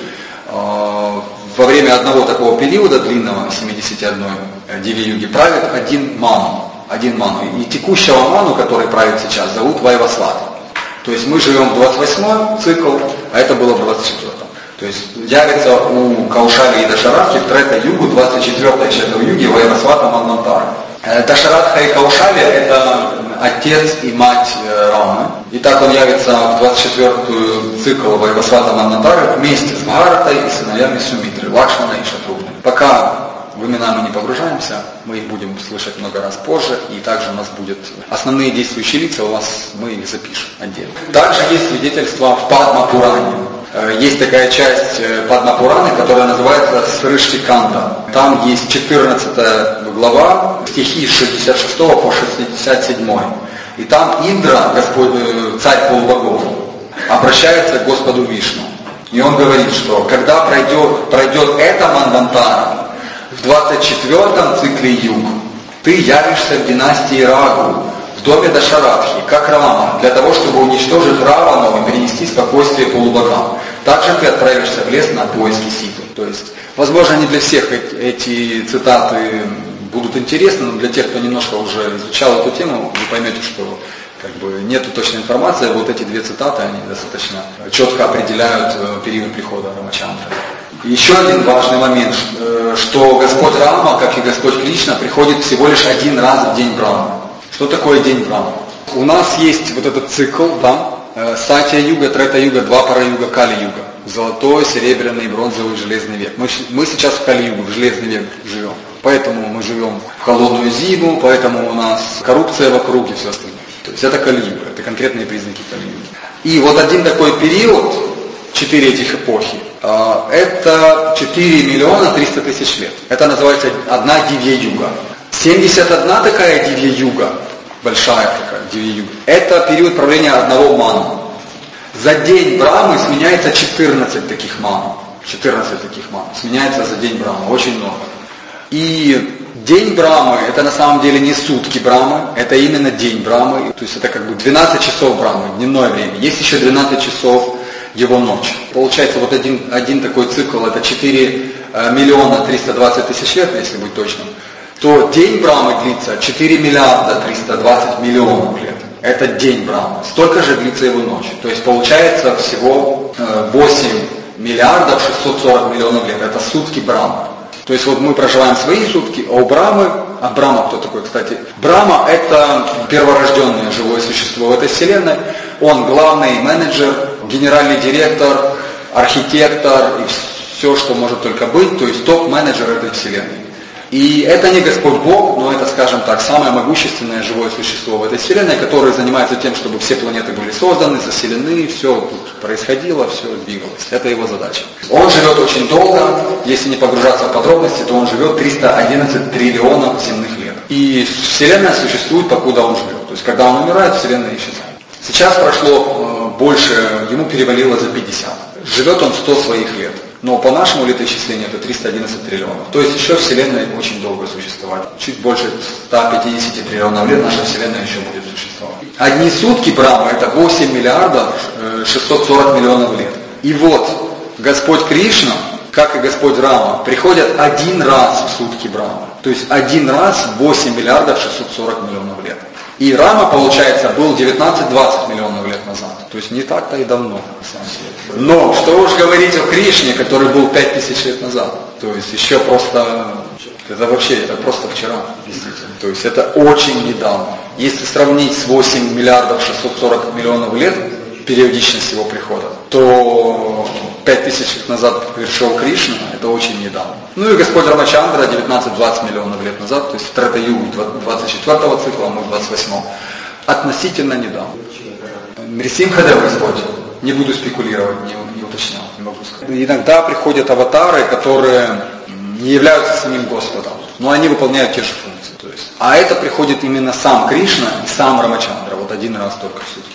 Во время одного такого периода длинного, семидесяти одной Диви-юги, правит один ману. Один ману. И текущего ману, который правит сейчас, зовут Вайвасвата. То есть мы живем в двадцать восьмой цикл, а это было в двадцать четвёртом. То есть явится у Каушали и Дашаратхи в Трета-югу двадцать четвёртой Чатур-юги Вайвасвата Манвантара. Дашаратха и Каушали — это отец и мать Рамы. И так он явится в двадцать четвёртую цикл Вайвасвата Манвантары вместе с Бхаратой и сыновьями Сумитры, Лакшмана и Шатрухны. Пока в имена мы не погружаемся, мы их будем слышать много раз позже, и также у нас будет основные действующие лица, у вас мы их запишем отдельно. Также есть свидетельства в Падма-пуране. Есть такая часть Падма-пураны, которая называется Сриштиканда. Там есть четырнадцатая глава, стихи с шестьдесят шестого по шестьдесят седьмой. И там Индра, Господь, царь полубогов, обращается к Господу Вишну. И он говорит, что когда пройдет, пройдет эта Манвантара, в двадцать четвёртом цикле Юг, ты явишься в династии Рагу, в доме Дашаратхи, как Рама, для того, чтобы уничтожить Равану и перенести спокойствие полубогам. Также ты отправишься в лес на поиски Ситы. То есть, возможно, не для всех эти цитаты будут интересны, но для тех, кто немножко уже изучал эту тему, вы поймете, что как бы нету точной информации. Вот эти две цитаты, они достаточно четко определяют период прихода Рамачандры. Еще один важный момент, что Господь Рама, как и Господь Кришна, приходит всего лишь один раз в день Брахмы. Что такое день Брахмы? У нас есть вот этот цикл, да, Сатья-юга, Трета-юга, Двапара-юга, Кали-юга. Золотой, серебряный, бронзовый, железный век. Мы, мы сейчас в Кали-югу, в железный век живем. Поэтому мы живем в холодную зиму, поэтому у нас коррупция вокруг и все остальное. То есть это Кали-юга, это конкретные признаки Кали-юги. И вот один такой период, четыре этих эпохи, это четыре миллиона триста тысяч лет. Это называется одна дивья-юга. семьдесят одна такая дивья-юга, большая такая дивья-юга, это период правления одного мана. За день Брамы сменяется четырнадцать таких ман. четырнадцать таких ман. Сменяется за день Брамы, очень много. И день Брамы, это на самом деле не сутки Брамы, это именно день Брамы. То есть это как бы двенадцать часов Брамы, дневное время. Есть еще двенадцать часов его ночи. Получается, вот один, один такой цикл, это четыре миллиона триста двадцать тысяч лет, если быть точным, то день Брамы длится четыре миллиарда триста двадцать миллионов лет. Это день Брамы. Столько же длится его ночь. То есть получается всего восемь миллиардов шестьсот сорок миллионов лет. Это сутки Брамы. То есть вот мы проживаем свои сутки, а у Брамы, а Брама кто такой, кстати? Брама это перворожденное живое существо в этой вселенной. Он главный менеджер, генеральный директор, архитектор и все, что может только быть, то есть топ-менеджер этой вселенной. И это не Господь Бог, но это, скажем так, самое могущественное живое существо в этой вселенной, которое занимается тем, чтобы все планеты были созданы, заселены, все происходило, все двигалось. Это его задача. Он живет очень долго, если не погружаться в подробности, то он живет триста одиннадцать триллионов земных лет. И вселенная существует, покуда он живет. То есть, когда он умирает, вселенная исчезает. Сейчас прошло больше, ему перевалило за пятьдесят. Живет он сто своих лет. Но по нашему летоисчислению это триста одиннадцать триллионов. То есть еще Вселенная очень долго существовать. Чуть больше ста пятидесяти триллионов лет наша Вселенная еще будет существовать. Одни сутки Брамы это восемь миллиардов шестьсот сорок миллионов лет. И вот Господь Кришна, как и Господь Рама, приходят один раз в сутки Брамы. То есть один раз восемь миллиардов шестьсот сорок миллионов лет. И Рама, получается, был девятнадцать-двадцать миллионов лет назад. То есть не так-то и давно, на самом деле. Но что уж говорить о Кришне, который был пять тысяч лет назад. То есть еще просто, это вообще, это просто вчера, действительно. То есть это очень недавно. Если сравнить с восемь миллиардов шестьсот сорок миллионов лет, периодичность его прихода, то пять тысяч лет назад пришел Кришна, это очень недавно. Ну и Господь Рамачандра девятнадцать-двадцать миллионов лет назад, то есть в Трета-югу двадцать четвёртого цикла, а мы в двадцать восьмом. Относительно недавно. Нрисимхадев Господь, не буду спекулировать, не, не уточнял, не могу сказать. Иногда приходят аватары, которые не являются самим Господом, но они выполняют те же функции. То есть, а это приходит именно сам Кришна и сам Рамачандра, вот один раз только в сутки.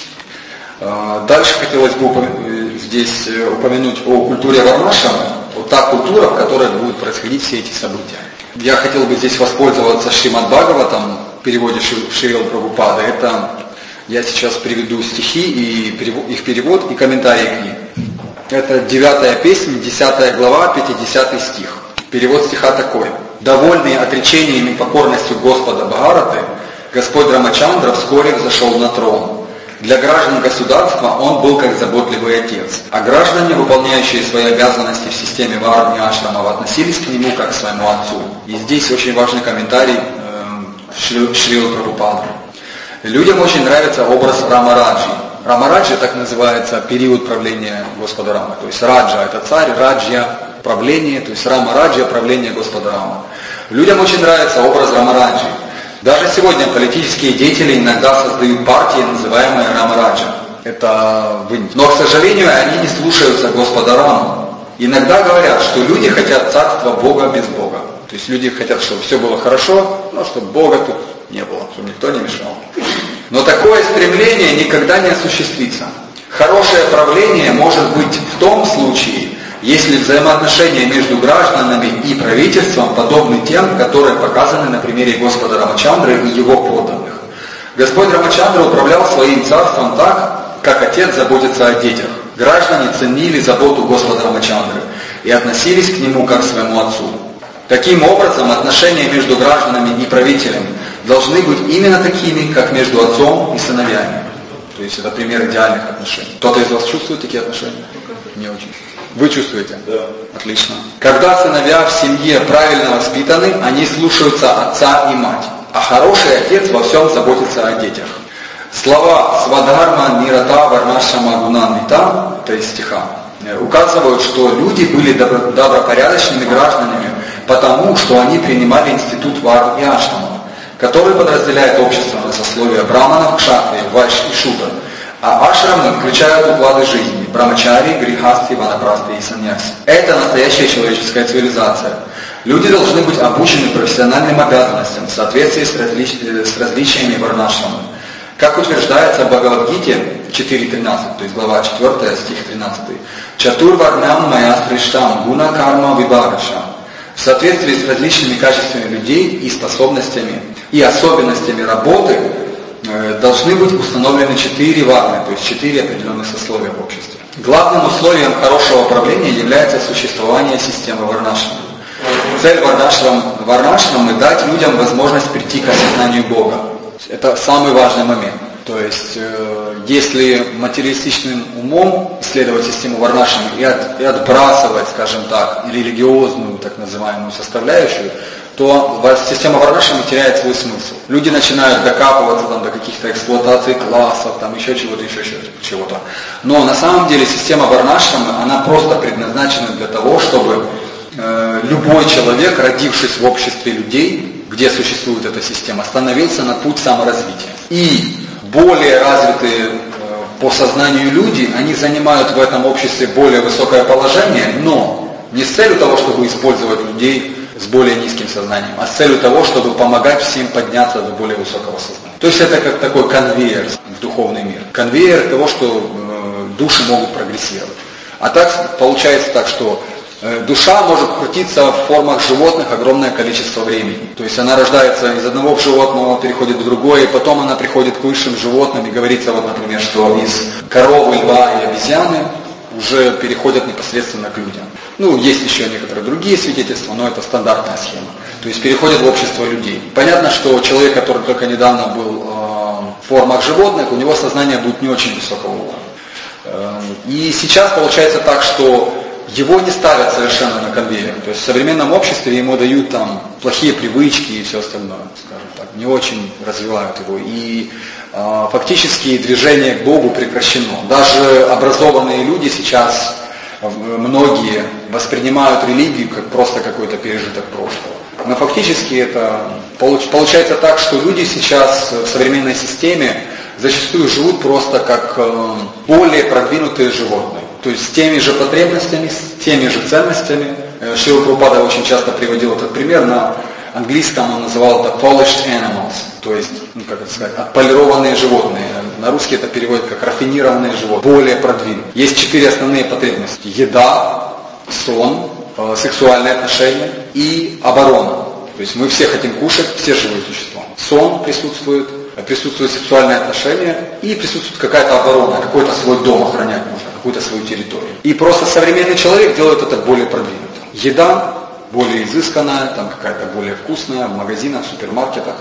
Дальше хотелось бы здесь упомянуть о культуре Варнашрама, вот та культура, в которой будут происходить все эти события. Я хотел бы здесь воспользоваться Шримад Бхагаватом, в переводе Шрила Прабхупады. Это я сейчас приведу стихи и их перевод и комментарии к ним. Это девятая песня, десятая глава, пятидесятый стих. Перевод стиха такой. Довольный отречением и покорностью Господа Бхараты, Господь Рамачандра вскоре взошел на трон. Для граждан государства он был как заботливый отец, а граждане, выполняющие свои обязанности в системе Варни Ашрамова, относились к нему как к своему отцу. И здесь очень важный комментарий э, Шрилы Прабхупады. Людям очень нравится образ Рамараджи. Рамараджи так называется период правления Господа Рамы. То есть Раджа это царь, Раджья правление, то есть Рамараджья правление Господа Рамы. Людям очень нравится образ Рамараджи. Даже сегодня политические деятели иногда создают партии, называемые Рамараджа. Это в Индии. Но, к сожалению, они не слушаются Господа Раму. Иногда говорят, что люди хотят царства Бога без Бога. То есть люди хотят, чтобы все было хорошо, но чтобы Бога тут не было, чтобы никто не мешал. Но такое стремление никогда не осуществится. Хорошее правление может быть в том случае, если взаимоотношения между гражданами и правительством подобны тем, которые показаны на примере Господа Рамачандры и его подданных. Господь Рамачандра управлял своим царством так, как отец заботится о детях. Граждане ценили заботу Господа Рамачандры и относились к нему как к своему отцу. Таким образом, отношения между гражданами и правителем должны быть именно такими, как между отцом и сыновьями. То есть это пример идеальных отношений. Кто-то из вас чувствует такие отношения? Не очень. Вы чувствуете? Да. Отлично. Когда сыновья в семье правильно воспитаны, они слушаются отца и мать. А хороший отец во всем заботится о детях. Слова «Свадхарма нирата варнашрама гунанвита», то есть стиха, указывают, что люди были добро, добропорядочными гражданами, потому что они принимали институт варн и ашрамов, который подразделяет общество на сословия браманов, кшатри, вайш и шудра. А ашрамы включают уклады жизни – брамачари, грихасти, ванапрасти и саньяси. Это настоящая человеческая цивилизация. Люди должны быть обучены профессиональным обязанностям в соответствии с, различ... с различиями варнашрамы. Как утверждается в Бхагавад-гите четыре тринадцать, то есть глава четыре, стих тринадцать. «Чатур варнам мая сриштам гуна карма вибагашам». В соответствии с различными качествами людей и способностями и особенностями работы э, должны быть установлены четыре варны, то есть четыре определенных сословия в обществе. Главным условием хорошего правления является существование системы варнашрам. Цель варнашрамы – дать людям возможность прийти к осознанию Бога. Это самый важный момент. То есть, э, если материалистичным умом исследовать систему варнашрам и, от, и отбрасывать, скажем так, религиозную, так называемую составляющую, то система варнашрам теряет свой смысл. Люди начинают докапываться там, до каких-то эксплуатаций классов, там, еще чего-то, еще чего-то. Но на самом деле система варнашрам, она просто предназначена для того, чтобы э, любой человек, родившись в обществе людей, где существует эта система, становился на путь саморазвития. И более развитые э, по сознанию люди, они занимают в этом обществе более высокое положение, но не с целью того, чтобы использовать людей с более низким сознанием, а с целью того, чтобы помогать всем подняться до более высокого сознания. То есть это как такой конвейер в духовный мир. Конвейер того, что э, души могут прогрессировать. А так получается так, что душа может крутиться в формах животных огромное количество времени. То есть она рождается из одного животного, переходит в другое, и потом она приходит к высшим животным, и говорится, вот, например, что из коровы, льва и обезьяны уже переходят непосредственно к людям. Ну, есть еще некоторые другие свидетельства, но это стандартная схема. То есть переходят в общество людей. Понятно, что человек, который только недавно был э, в формах животных, у него сознание будет не очень высокого уровня. Э, и сейчас получается так, что его не ставят совершенно на конвейер. То есть в современном обществе ему дают там плохие привычки и все остальное, скажем так. Не очень развивают его. И э, фактически движение к Богу прекращено. Даже образованные люди сейчас, э, многие воспринимают религию как просто какой-то пережиток прошлого. Но фактически это получ, получается так, что люди сейчас в современной системе зачастую живут просто как э, более продвинутые животные. То есть с теми же потребностями, с теми же ценностями. Шрила Прабхупада очень часто приводил этот пример. На английском он называл это polished animals, то есть, ну, как это сказать, отполированные животные. На русский это переводит как рафинированные животные, более продвинутые. Есть четыре основные потребности. Еда, сон, сексуальные отношения и оборона. То есть мы все хотим кушать, все живые существа. Сон присутствует, присутствует сексуальные отношения и присутствует какая-то оборона, какой-то свой дом охранять нужно, какую-то свою территорию. И просто современный человек делает это более продвинуто. Еда более изысканная, там какая-то более вкусная, в магазинах, в супермаркетах.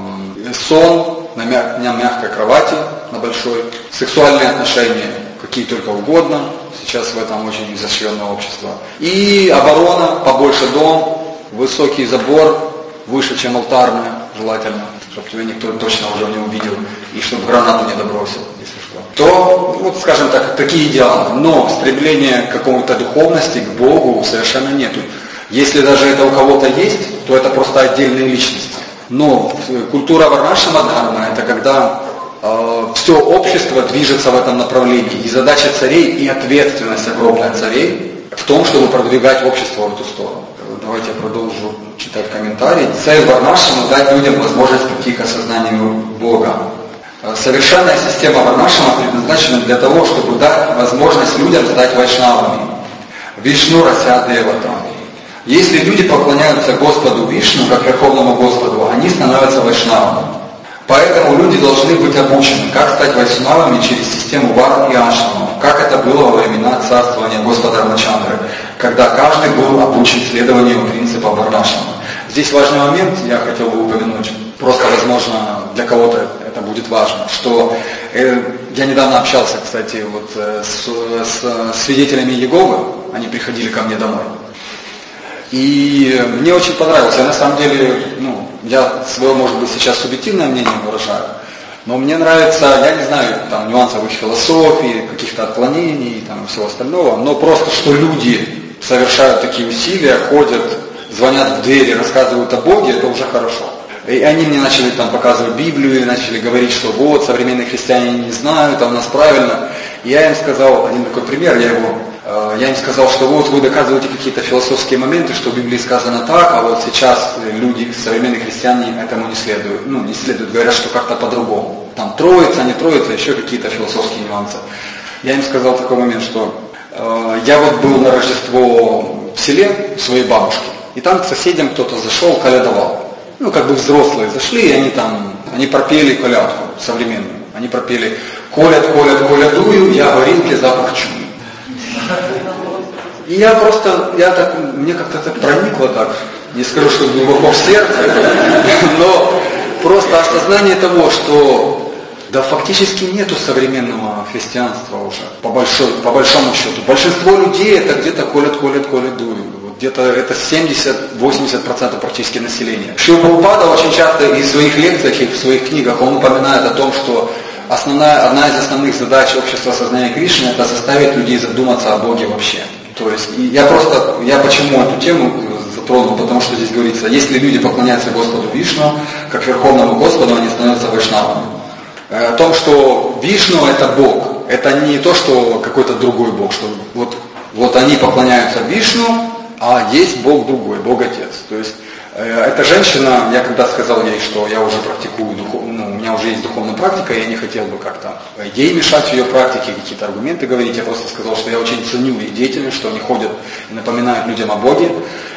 Сон на, мяг- на мягкой кровати, на большой. Сексуальные отношения какие только угодно. Сейчас в этом очень изощренное общество. И оборона, побольше дом, высокий забор, выше, чем алтарная, желательно, чтобы тебя никто точно уже не увидел, и чтобы гранату не добросил, если что. То, вот скажем так, такие идеалы. Но стремления к какому-то духовности, к Богу совершенно нету. Если даже это у кого-то есть, то это просто отдельные личности. Но культура варнашрама дхарма – это когда э, все общество движется в этом направлении. И задача царей, и ответственность огромная царей в том, чтобы продвигать общество в эту сторону. Давайте я продолжу читать комментарий. Цель варнашрама – дать людям возможность прийти к осознанию Бога. Совершенная система Варнашрама предназначена для того, чтобы дать возможность людям стать вайшнавами. Вишну рася девата. Если люди поклоняются Господу Вишну, как Верховному Господу, они становятся вайшнавами. Поэтому люди должны быть обучены, как стать вайшнавами через систему варн и ашрамов, как это было во времена царствования Господа Рамачандры, когда каждый был обучен следованию принципа Варнашрама. Здесь важный момент, я хотел бы упомянуть, просто, возможно, для кого-то это будет важно, что э, я недавно общался, кстати, вот, э, с, с свидетелями Иеговы, они приходили ко мне домой. И мне очень понравилось, я на самом деле, ну, я свое, может быть, сейчас субъективное мнение выражаю, но мне нравится, я не знаю там нюансов их философии, каких-то отклонений там, и всего остального, но просто, что люди совершают такие усилия, ходят, звонят в двери, рассказывают о Боге, это уже хорошо. И они мне начали там показывать Библию, и начали говорить, что вот, современные христиане не знают, а у нас правильно. И я им сказал, один такой пример, я его, э, я им сказал, что вот вы доказываете какие-то философские моменты, что в Библии сказано так, а вот сейчас люди, современные христиане, этому не следуют. Ну, не следуют, говорят, что как-то по-другому. Там троица, не троица, еще какие-то философские нюансы. Я им сказал такой момент, что э, я вот был на Рождество в селе у своей бабушки, и там к соседям кто-то зашел, колядовал. Ну, как бы взрослые зашли, и они там, они пропели колядку современную. Они пропели «Колят, колят, колядую, я горилки запах чую». И я просто, я так, мне как-то так проникло так, не скажу, что глубоко в сердце, но просто осознание того, что да фактически нету современного христианства уже, по, большой, по большому счету. Большинство людей это где-то колят, колят, колят, дуют. Где-то это семьдесят-восемьдесят процентов практически населения. Шрила Прабхупада очень часто и в своих лекциях, и в своих книгах он упоминает о том, что основная, одна из основных задач общества сознания Кришны это заставить людей задуматься о Боге вообще. То есть и я просто, я почему эту тему затронул, потому что здесь говорится, если люди поклоняются Господу Вишну, как Верховному Господу, они становятся вайшнавами. О том, что Вишну это Бог, это не то, что какой-то другой Бог, что вот, вот они поклоняются Вишну, а есть Бог другой, Бог Отец. То есть э, эта женщина, я когда сказал ей, что я уже практикую, духов, ну, у меня уже есть духовная практика, я не хотел бы как-то ей мешать в ее практике, какие-то аргументы говорить, я просто сказал, что я очень ценю их деятельность, что они ходят и напоминают людям о Боге.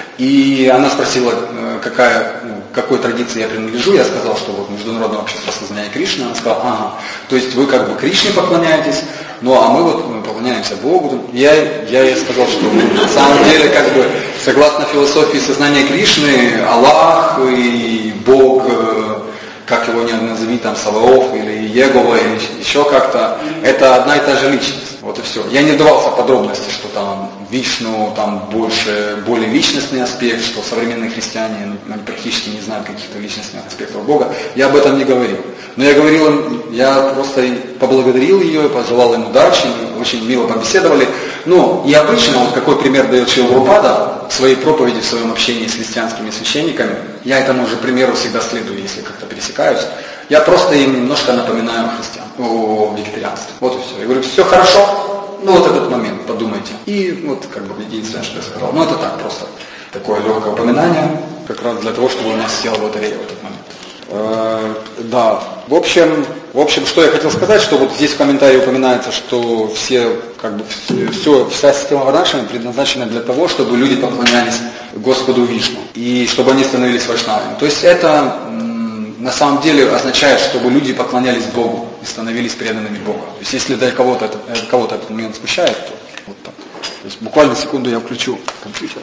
И она спросила, какая, ну, к какой традиции я принадлежу, я сказал, что вот Международное общество сознания Кришны, она сказала, ага, то есть вы как бы Кришне поклоняетесь, ну а мы вот мы поклоняемся Богу. Я, я ей сказал, что на самом деле, как бы, согласно философии сознания Кришны, Аллах и Бог, как его не назови, там, Саваоф или Егова, или еще как-то, это одна и та же личность. Вот и все. Я не вдавался в подробности, что там Вишну, там больше, более личностный аспект, что современные христиане они практически не знают каких-то личностных аспектов Бога. Я об этом не говорил. Но я говорил им, я просто поблагодарил ее, пожелал им удачи, очень мило побеседовали. Ну, и обычно, вот какой пример дает Шрила Прабхупада в своей проповеди, в своем общении с христианскими священниками, я этому же примеру всегда следую, если как-то пересекаюсь. Я просто им немножко напоминаю о христиан, о вегетарианстве. Вот и все. Я говорю, все хорошо, ну вот этот момент, подумайте. И вот как бы единственное, что я сказал. Ну это так, просто такое легкое упоминание, как раз для того, чтобы у нас села лотерея в этот момент. Э, да, в общем, в общем, что я хотел сказать, что вот здесь в комментарии упоминается, что все, как бы, все, вся система Варнашрама предназначена для того, чтобы люди поклонялись Господу Вишну, и чтобы они становились вайшнавами. То есть это на самом деле означает, чтобы люди поклонялись Богу и становились преданными Богу. То есть если для кого-то, это, кого-то этот момент смущает, то вот так. То есть буквально секунду я включу компьютер.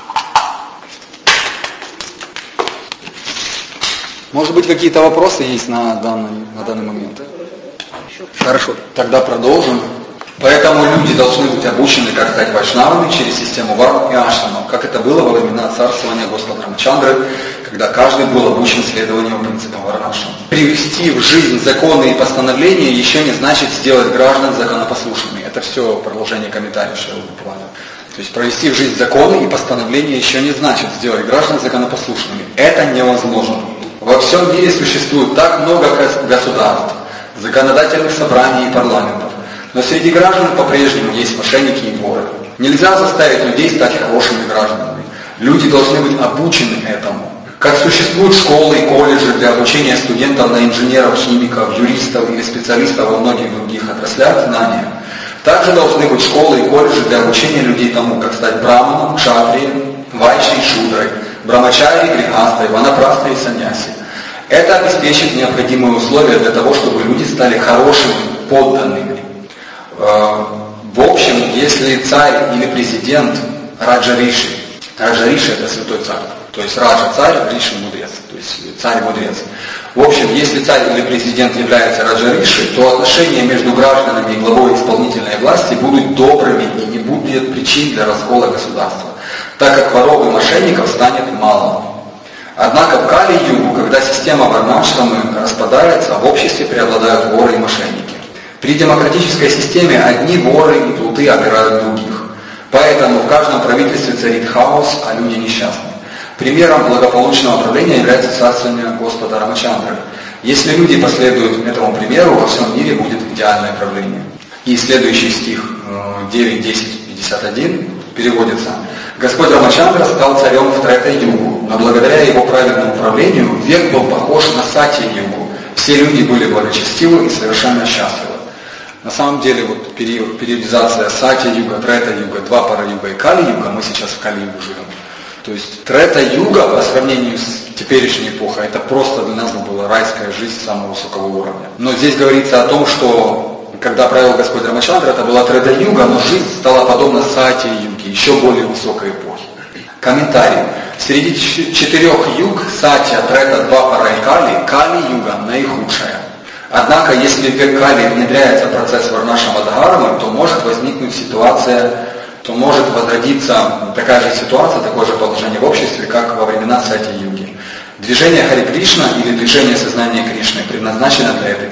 Может быть, какие-то вопросы есть на данный, на данный момент? Хорошо, тогда продолжим. Поэтому люди должны быть обучены, как стать вайшнавами через систему варн и ашрамов, как это было во времена царствования Господа Рамачандры, когда каждый был обучен следованию принципам варнашрама. Привести в жизнь законы и постановления еще не значит сделать граждан законопослушными. Это все продолжение комментариев Шрилы Прабхупады. То есть провести в жизнь законы и постановления еще не значит сделать граждан законопослушными. Это невозможно. Во всем мире существует так много государств, законодательных собраний и парламентов. Но среди граждан по-прежнему есть мошенники и воры. Нельзя заставить людей стать хорошими гражданами. Люди должны быть обучены этому. Как существуют школы и колледжи для обучения студентов на инженеров, химиков, юристов или специалистов во многих других отраслях знания, также должны быть школы и колледжи для обучения людей тому, как стать браманом, кшатрием, вайшей, шудрой, брамачари, грихастой, ванапрастой и саньяси. Это обеспечит необходимые условия для того, чтобы люди стали хорошими подданными. В общем, если царь или президент Раджа Риши, Раджа Риши это святой царь, то есть Раджа царь, Риши мудрец, то есть царь мудрец. В общем, если царь или президент является Раджа Риши, то отношения между гражданами и главой исполнительной власти будут добрыми и не будет причин для раскола государства, так как воров и мошенников станет мало. Однако в Кали-югу, когда система варнашрамы распадается, в обществе преобладают воры и мошенники. При демократической системе одни воры и плуты опирают других. Поэтому в каждом правительстве царит хаос, а люди несчастны. Примером благополучного правления является царствование Господа Рамачандры. Если люди последуют этому примеру, во всем мире будет идеальное правление. И следующий стих девять, десять, пятьдесят один переводится: Господь Рамачандра стал царем в Трета-югу, но благодаря его правильному правлению век был похож на Сати-югу. Все люди были благочестивы и совершенно счастливы. На самом деле, вот период, периодизация Сати-юга, Трета-юга, Двапара-юга и Кали-юга, мы сейчас в Кали-югу живем. То есть Трета-юга по сравнению с теперешней эпохой, это просто для нас была райская жизнь самого высокого уровня. Но здесь говорится о том, что когда правил Господь Рамачандра, это была Трета-юга, но жизнь стала подобна Сати-юге, еще более высокой эпохи. Комментарий. Среди четырех юг, Сатья, Трета, Двапара и Кали, Кали-юга наихудшая. Однако, если в век Кали внедряется процесс Варнашрама-дхармы, то может возникнуть ситуация, то может возродиться такая же ситуация, такое же положение в обществе, как во времена Сати-юги. Движение Хари Кришна или движение сознания Кришны предназначено для этой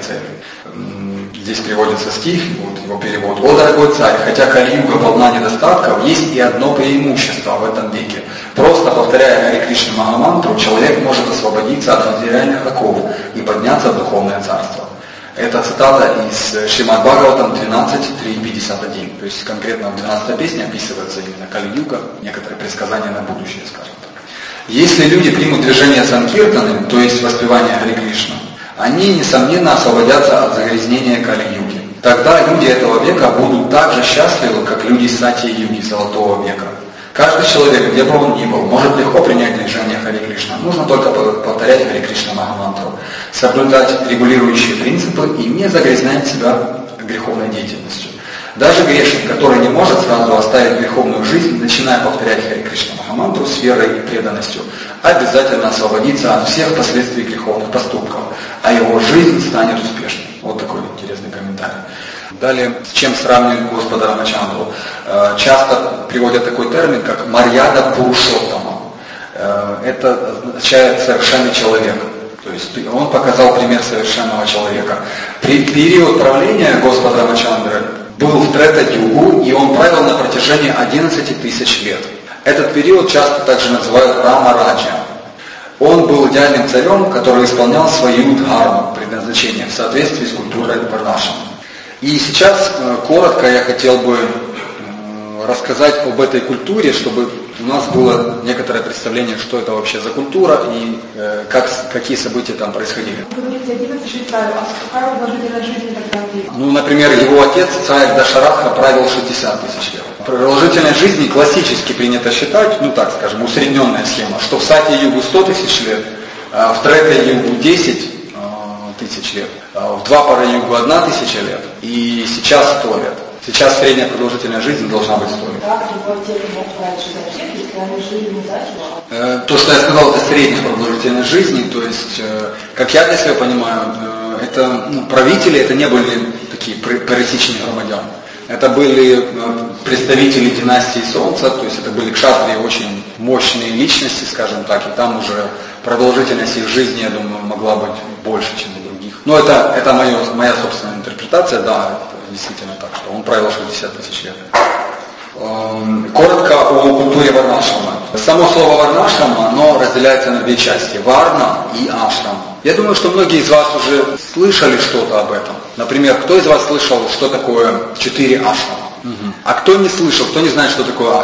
цели. Здесь приводится стих, вот его перевод. «О, дорогой царь, хотя Кали-юга полна недостатков, есть и одно преимущество в этом веке. Просто повторяя Хари Кришна Махамантру, человек может освободиться от материальных оков и подняться в духовное царство». Это цитата из Шримад Бхагаватам двенадцать, три, пятьдесят один. То есть конкретно в двенадцатой песне описывается именно Кали-юга, некоторые предсказания на будущее, скажем так. Если люди примут движение Санкиртаны, то есть воспевание Хари Кришна, они, несомненно, освободятся от загрязнения Кали-юги. Тогда люди этого века будут так же счастливы, как люди Сати-юги, Золотого века. Каждый человек, где бы он ни был, может легко принять движение Хари Кришна. Нужно только повторять Хари Кришна Махамантру, соблюдать регулирующие принципы и не загрязнять себя греховной деятельностью. Даже грешник, который не может сразу оставить греховную жизнь, начиная повторять Хари Кришна Махамантру с верой и преданностью, обязательно освободится от всех последствий греховных поступков, а его жизнь станет успешной. Вот такой интересный комментарий. Далее, с чем сравнивают Господа Рамачандру? Часто приводят такой термин, как Марьяда Пурушоттама. Это означает совершенный человек. То есть он показал пример совершенного человека. При период правления Господа Рамачандры был в Трета-югу, и он правил на протяжении одиннадцати тысяч лет. Этот период часто также называют Рама-раджа. Он был идеальным царем, который исполнял свою дхарму, предназначение, в соответствии с культурой Варнашрама. И сейчас коротко я хотел бы рассказать об этой культуре, чтобы у нас было некоторое представление, что это вообще за культура и как, какие события там происходили. Вы говорите, одиннадцать тысяч правил, а какая продолжительность жизни тогда есть? Ну, например, его отец, царь Дашаратха, правил шестьдесят тысяч лет. Продолжительность жизни классически принято считать, ну так скажем, усредненная схема, что в Сати-югу сто тысяч лет, в Трета-югу десять тысяч лет, в Двапара-югу одна тысяча лет и сейчас сто лет. Сейчас средняя продолжительность жизни должна быть сто лет. Как любой отец мог править шестьдесят лет, если они жили не зачем? То, что я сказал, это средняя продолжительность жизни, то есть, как я для себя понимаю, это ну, правители, это не были такие парисичные громадяне. Это были представители династии Солнца, то есть это были кшатрии, очень мощные личности, скажем так, и там уже продолжительность их жизни, я думаю, могла быть больше, чем у других. Но это, это моё, моя собственная интерпретация, да, это действительно так, что он правил шестьдесят тысяч лет. Коротко о культуре Варнашрама. Само слово Варнашрама, оно разделяется на две части. Варна и Ашрам. Я думаю, что многие из вас уже слышали что-то об этом. Например, кто из вас слышал, что такое четыре ашрама? Угу. А кто не слышал, кто не знает, что такое ашрам?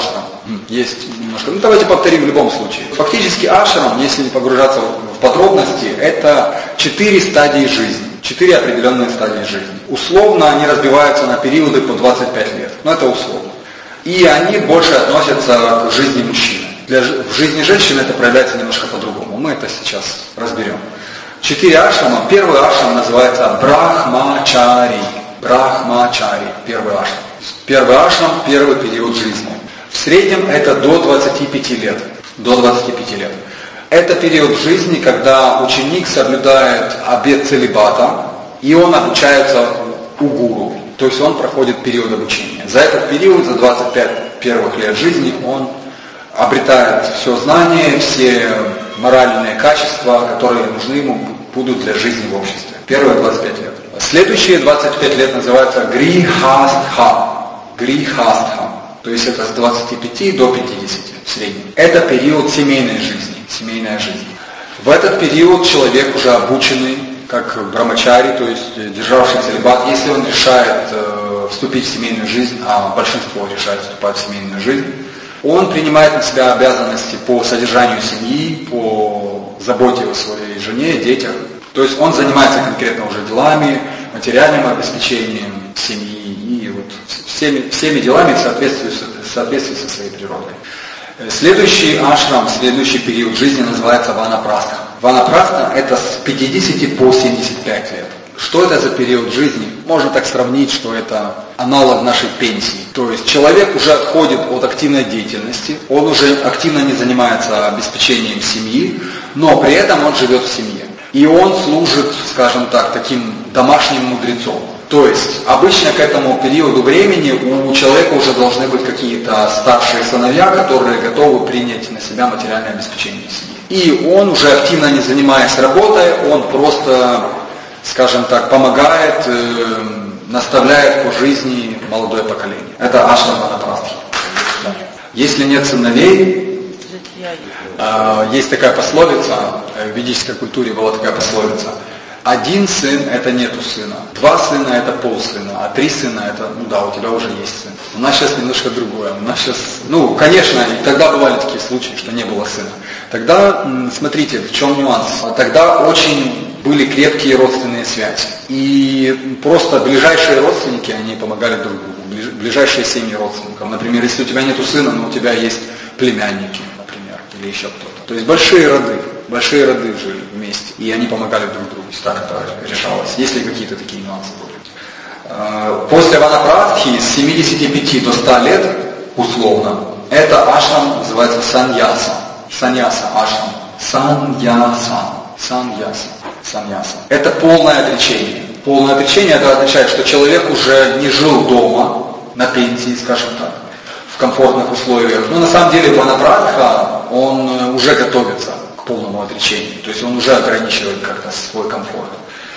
Есть немножко. Ну давайте повторим в любом случае. Фактически ашрам, если не погружаться в подробности, это четыре стадии жизни. Четыре определенные стадии жизни. Условно они разбиваются на периоды по двадцать пять лет. Но это условно. И они больше относятся к жизни мужчины. Для, в жизни женщины это проявляется немножко по-другому. Мы это сейчас разберем. Четыре ашрама. Первый ашрам называется брахмачари. Брахмачари. Первый ашрам. Первый ашрам, первый период жизни. В среднем это до двадцати пяти лет. До двадцати пяти лет. Это период жизни, когда ученик соблюдает обет целибата, и он обучается у гуру. То есть он проходит период обучения. За этот период, за двадцать пять первых лет жизни, он обретает все знания, все моральные качества, которые нужны ему будут для жизни в обществе. Первые двадцать пять лет. Следующие двадцать пять лет называются грихастха. Грихастха. То есть это с двадцати пяти до пятидесяти в среднем. Это период семейной жизни. Семейная жизнь. В этот период человек уже обученный, как брамачари, то есть державший целибат, если он решает э, вступить в семейную жизнь, а большинство решает вступать в семейную жизнь, он принимает на себя обязанности по содержанию семьи, по заботе о своей жене, детях. То есть он занимается конкретно уже делами, материальным обеспечением семьи и вот всеми, всеми делами в соответствии, в соответствии со своей природой. Следующий ашрам, следующий период жизни называется ванапрастха. Ванапрастха это с пятидесяти по семьдесят пять лет. Что это за период жизни? Можно так сравнить, что это аналог нашей пенсии. То есть человек уже отходит от активной деятельности, он уже активно не занимается обеспечением семьи, но при этом он живет в семье. И он служит, скажем так, таким домашним мудрецом. То есть обычно к этому периоду времени у человека уже должны быть какие-то старшие сыновья, которые готовы принять на себя материальное обеспечение семьи. И он уже активно не занимаясь работой, он просто, скажем так, помогает, э, наставляет по жизни молодое поколение. Это ашрам ванапрастхи. Если нет сыновей, э, есть такая пословица, в ведической культуре была такая пословица: один сын – это нету сына, два сына – это полсына, а три сына – это, ну да, у тебя уже есть сын. У нас сейчас немножко другое. У нас сейчас, ну, конечно, и тогда бывали такие случаи, что не было сына. Тогда, смотрите, в чем нюанс. Тогда очень были крепкие родственные связи. И просто ближайшие родственники, они помогали друг другу. Ближайшие семьи родственников. Например, если у тебя нету сына, но у тебя есть племянники, например, или еще кто-то. То есть большие роды. Большие роды жили вместе, и они помогали друг другу. Так это решалось, если какие-то такие нюансы были. После ванапрастхи с семидесяти пяти до ста лет, условно, это ашрам называется саньяса. Саньяса ашрам. Саньяса. Саньяса. Саньяса. Это полное отречение. Полное отречение это означает, что человек уже не жил дома, на пенсии, скажем так, в комфортных условиях. Но на самом деле ванапрастха, он уже готовится к полному отречению. То есть он уже ограничивает как-то свой комфорт.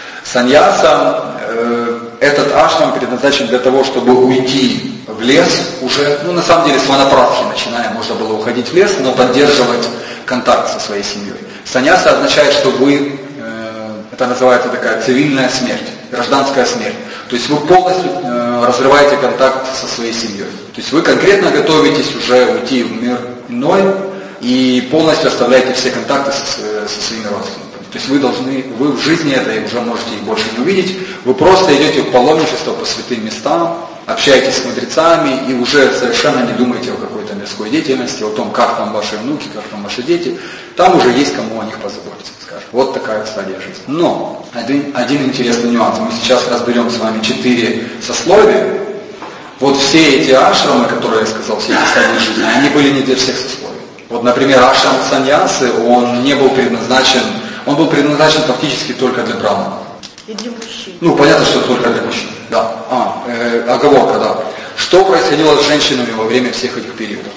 Саньяса, э, этот ашрам предназначен для того, чтобы уйти в лес уже, ну на самом деле с ванапрастхи начиная, можно было уходить в лес, но поддерживать контакт со своей семьей. Саньяса означает, что вы, э, это называется такая цивильная смерть, гражданская смерть. То есть вы полностью э, разрываете контакт со своей семьей. То есть вы конкретно готовитесь уже уйти в мир иной, и полностью оставляете все контакты со, со своими родственниками. То есть вы должны, вы в жизни этой уже можете их больше не увидеть, вы просто идете в паломничество по святым местам, общаетесь с мудрецами и уже совершенно не думаете о какой-то мирской деятельности, о том, как там ваши внуки, как там ваши дети. Там уже есть кому о них позаботиться, скажем. Вот такая стадия жизни. Но один, один интересный нюанс. Мы сейчас разберем с вами четыре сословия. Вот все эти ашрамы, которые я сказал, все эти стадии жизни, они были не для всех сословий. Вот, например, ашрам саньясы, он не был предназначен, он был предназначен фактически только для браманов. И для мужчин. Ну, понятно, что только для мужчин. Да. А, э, оговорка, да. Что происходило с женщинами во время всех этих периодов?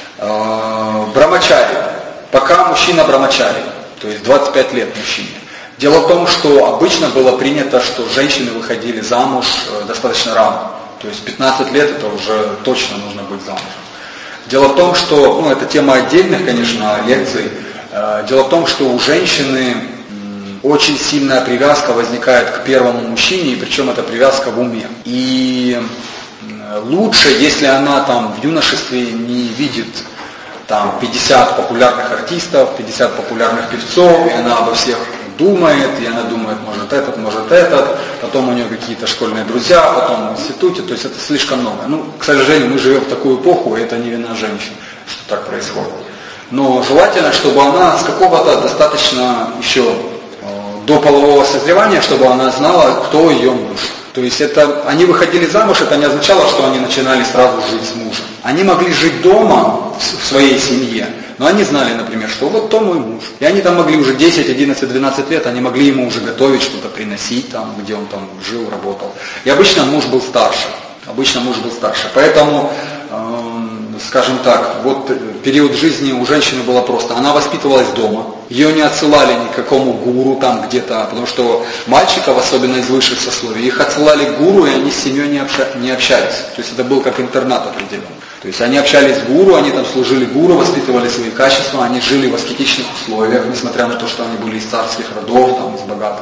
Э, брамачари. Пока мужчина брамачари, то есть двадцать пять лет мужчине. Дело в том, что обычно было принято, что женщины выходили замуж достаточно рано. То есть пятнадцать лет это уже точно нужно быть замужем. Дело в том, что, ну это тема отдельных, конечно, лекций. Дело в том, что у женщины очень сильная привязка возникает к первому мужчине, и причем эта привязка в уме. И лучше, если она там в юношестве не видит там пятьдесят популярных артистов, пятьдесят популярных певцов, и она обо всех думает, и она думает, может этот, может этот, потом у нее какие-то школьные друзья, потом в институте, то есть это слишком много. Ну, к сожалению, мы живем в такую эпоху, и это не вина женщин, что так происходит. Но желательно, чтобы она с какого-то достаточно еще э, до полового созревания, чтобы она знала, кто ее муж. То есть это, они выходили замуж, это не означало, что они начинали сразу жить с мужем. Они могли жить дома, в своей семье, но они знали, например, что вот то мой муж. И они там могли уже десять, одиннадцать, двенадцать лет, они могли ему уже готовить, что-то приносить там, где он там жил, работал. И обычно муж был старше. Обычно муж был старше. Поэтому, эм, скажем так, вот период жизни у женщины было просто. Она воспитывалась дома. Ее не отсылали ни к какому гуру там где-то, потому что мальчиков, особенно из высших сословий, их отсылали к гуру, и они с семьей не, обща, не общались. То есть это был как интернат определенный. То есть они общались с гуру, они там служили гуру, воспитывали свои качества, они жили в аскетичных условиях, несмотря на то, что они были из царских родов, там, из богатых.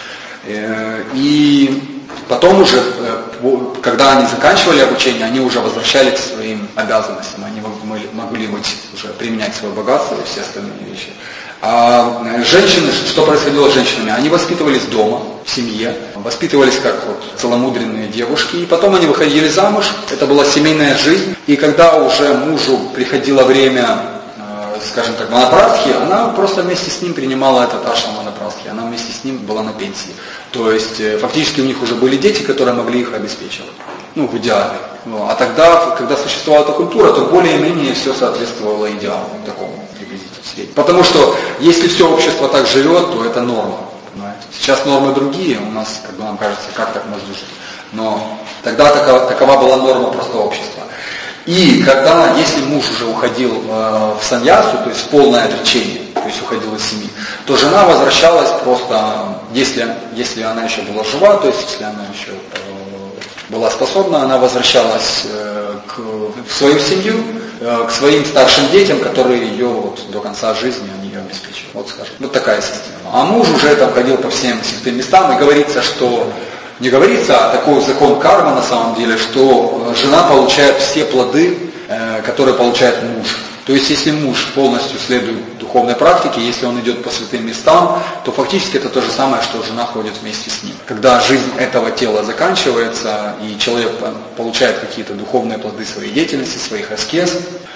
И потом уже, когда они заканчивали обучение, они уже возвращались к своим обязанностям, они могли быть, уже применять свое богатство и все остальные вещи. А женщины, что происходило с женщинами? Они воспитывались дома, в семье, воспитывались как вот целомудренные девушки, и потом они выходили замуж, это была семейная жизнь, и когда уже мужу приходило время, скажем так, ванапрастхи, она просто вместе с ним принимала этот ашрам ванапрастхи, она вместе с ним была на пенсии. То есть фактически у них уже были дети, которые могли их обеспечивать, ну в идеале. А тогда, когда существовала эта культура, то более-менее все соответствовало идеалу такому. Потому что если все общество так живет, то это норма. Понимаете? Сейчас нормы другие, у нас, как бы нам кажется, как так можно жить. Но тогда такова, такова была норма просто общества. И когда, если муж уже уходил э, в саньясу, то есть в полное отречение, то есть уходил из семьи, то жена возвращалась просто, если, если она еще была жива, то есть если она еще э, была способна, она возвращалась э, к, в свою семью, к своим старшим детям, которые ее вот до конца жизни они ее обеспечивают. Вот скажем. Вот такая система. А муж уже там ходил по всем святым местам, и говорится, что не говорится, а такой закон кармы на самом деле, что жена получает все плоды, которые получает муж. То есть если муж полностью следует духовной практике, если он идет по святым местам, то фактически это то же самое, что жена ходит вместе с ним. Когда жизнь этого тела заканчивается, и человек получает какие-то духовные плоды своей деятельности, своих аскез,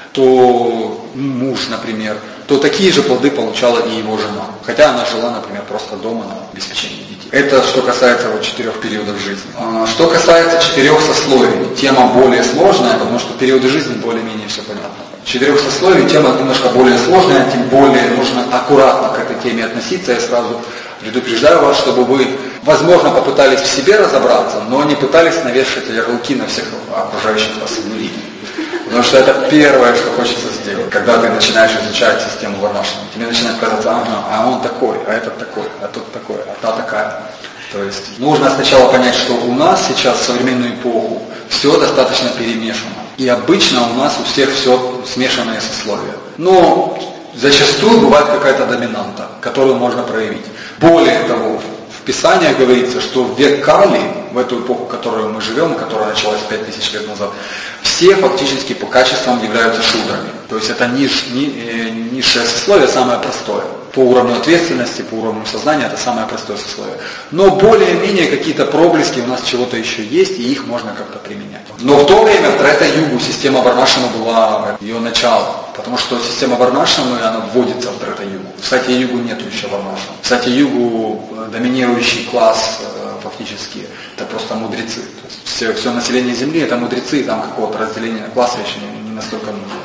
то муж, например, то такие же плоды получала и его жена. Хотя она жила, например, просто дома на обеспечении детей. Это что касается вот четырех периодов жизни. Что касается четырех сословий, тема более сложная, потому что периоды жизни более-менее все понятно. Четырех сословий тема немножко более сложная, тем более нужно аккуратно к этой теме относиться. Я сразу предупреждаю вас, чтобы вы, возможно, попытались в себе разобраться, но не пытались навешать ярлыки на всех окружающих вас людей. Потому что это первое, что хочется сделать, когда ты начинаешь изучать систему Варнашрама. Тебе начинает казаться, ага, а он такой, а этот такой, а тот такой, а та такая. То есть нужно сначала понять, что у нас сейчас в современную эпоху все достаточно перемешано. И обычно у нас у всех все смешанные сословия. Но зачастую бывает какая-то доминанта, которую можно проявить. Более того, в Писании говорится, что в век Кали, в эту эпоху, в которой мы живем, которая началась пять тысяч лет назад, все фактически по качествам являются шудрами. То есть это ниж, ни, э, низшее сословие, самое простое. По уровню ответственности, по уровню сознания, это самое простое сословие. Но более-менее какие-то проблески у нас чего-то еще есть, и их можно как-то применять. Но в то время, в Трета-югу, система Варнашрама была ее начало. Потому что система Варнашрамы, она вводится в Трета-югу. В Сатья-югу нету еще Варнашрамы. В Сатья-югу доминирующий класс фактически это просто мудрецы. То есть все, все население Земли это мудрецы, там какого-то разделения класса еще не, не настолько нужно.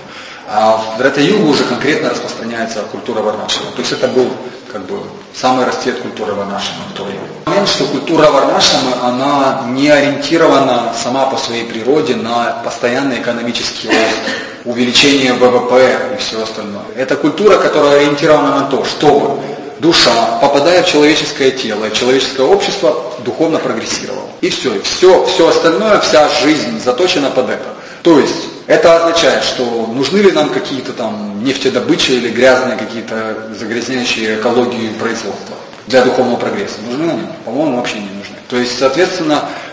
А в Трета-югу уже конкретно распространяется культура Варнашрама. То есть это был как бы самый расцвет культуры Варнашрама в то время. Момент, что культура Варнашрамы, она не ориентирована сама по своей природе на постоянный экономический рост, увеличение ВВП и все остальное. Это культура, которая ориентирована на то, чтобы душа, попадая в человеческое тело, и человеческое общество духовно прогрессировало. И все, и все, все остальное, вся жизнь заточена под это. То есть это означает, что нужны ли нам какие-то там нефтедобычи или грязные какие-то загрязняющие экологию производства для духовного прогресса? Нужны нам? По-моему, вообще не нужны. То есть, соответственно,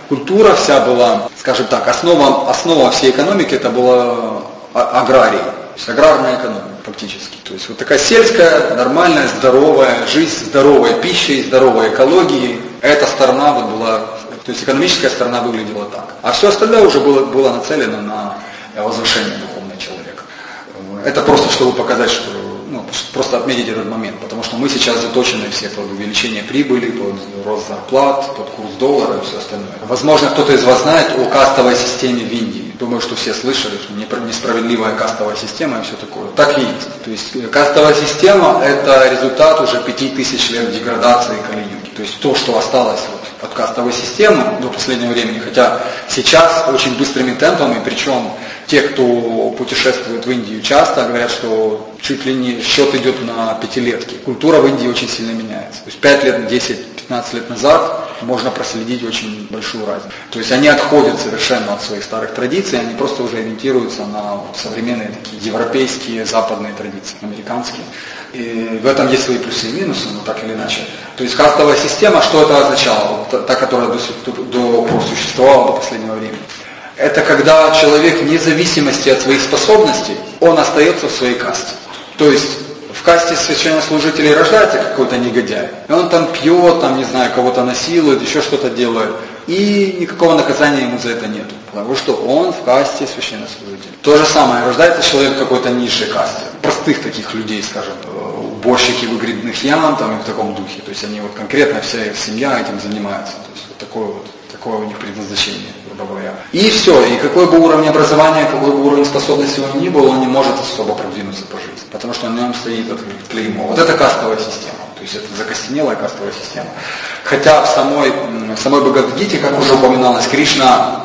Культура вся была, скажем так, основа, основа всей экономики это была агрария, то есть аграрная экономика фактически. То есть вот такая сельская, нормальная, здоровая жизнь, здоровой пищей, здоровой экологией. Эта сторона вот была, то есть экономическая сторона выглядела так. А все остальное уже было, было нацелено на возвышение духовного человека. Это просто чтобы показать, что, ну, просто отметить этот момент, потому что мы сейчас заточены все под увеличение прибыли, под рост зарплат, под курс доллара и все остальное. Возможно, кто-то из вас знает о кастовой системе в Индии. Думаю, что все слышали, что несправедливая кастовая система и все такое. Так и есть. То есть кастовая система это результат уже пяти тысяч лет деградации Кали-юги. То есть то, что осталось вот от кастовой системы до последнего времени, хотя сейчас очень быстрыми темпами, причем те, кто путешествует в Индию часто, говорят, что чуть ли не счет идет на пятилетки. Культура в Индии очень сильно меняется. То есть пять лет, десять, пятнадцать лет назад можно проследить очень большую разницу. То есть они отходят совершенно от своих старых традиций, они просто уже ориентируются на современные такие европейские, западные традиции, американские. И в этом есть свои плюсы и минусы, но так или иначе. То есть кастовая система, что это означало? Та, которая до, до, до существовала до последнего времени. Это когда человек вне зависимости от своих способностей, он остается в своей касте. То есть в касте священнослужителей рождается какой-то негодяй, и он там пьет, там, не знаю, кого-то насилует, еще что-то делает, и никакого наказания ему за это нет, потому что он в касте священнослужителей. То же самое, рождается человек в какой-то низшей касте, простых таких людей, скажем, уборщики выгребных ям, там, и в таком духе, то есть они вот конкретно, вся их семья этим занимается, то есть вот такое вот, такое у них предназначение, грубо говоря. И все, и какой бы уровень образования, какой бы уровень способности он ни был, он не может особо продвинуться по жизни, потому что на нем стоит это клеймо. Вот это кастовая система, то есть это закостенелая кастовая система. Хотя в самой, в самой Бхагавад-гите, как уже упоминалось, Кришна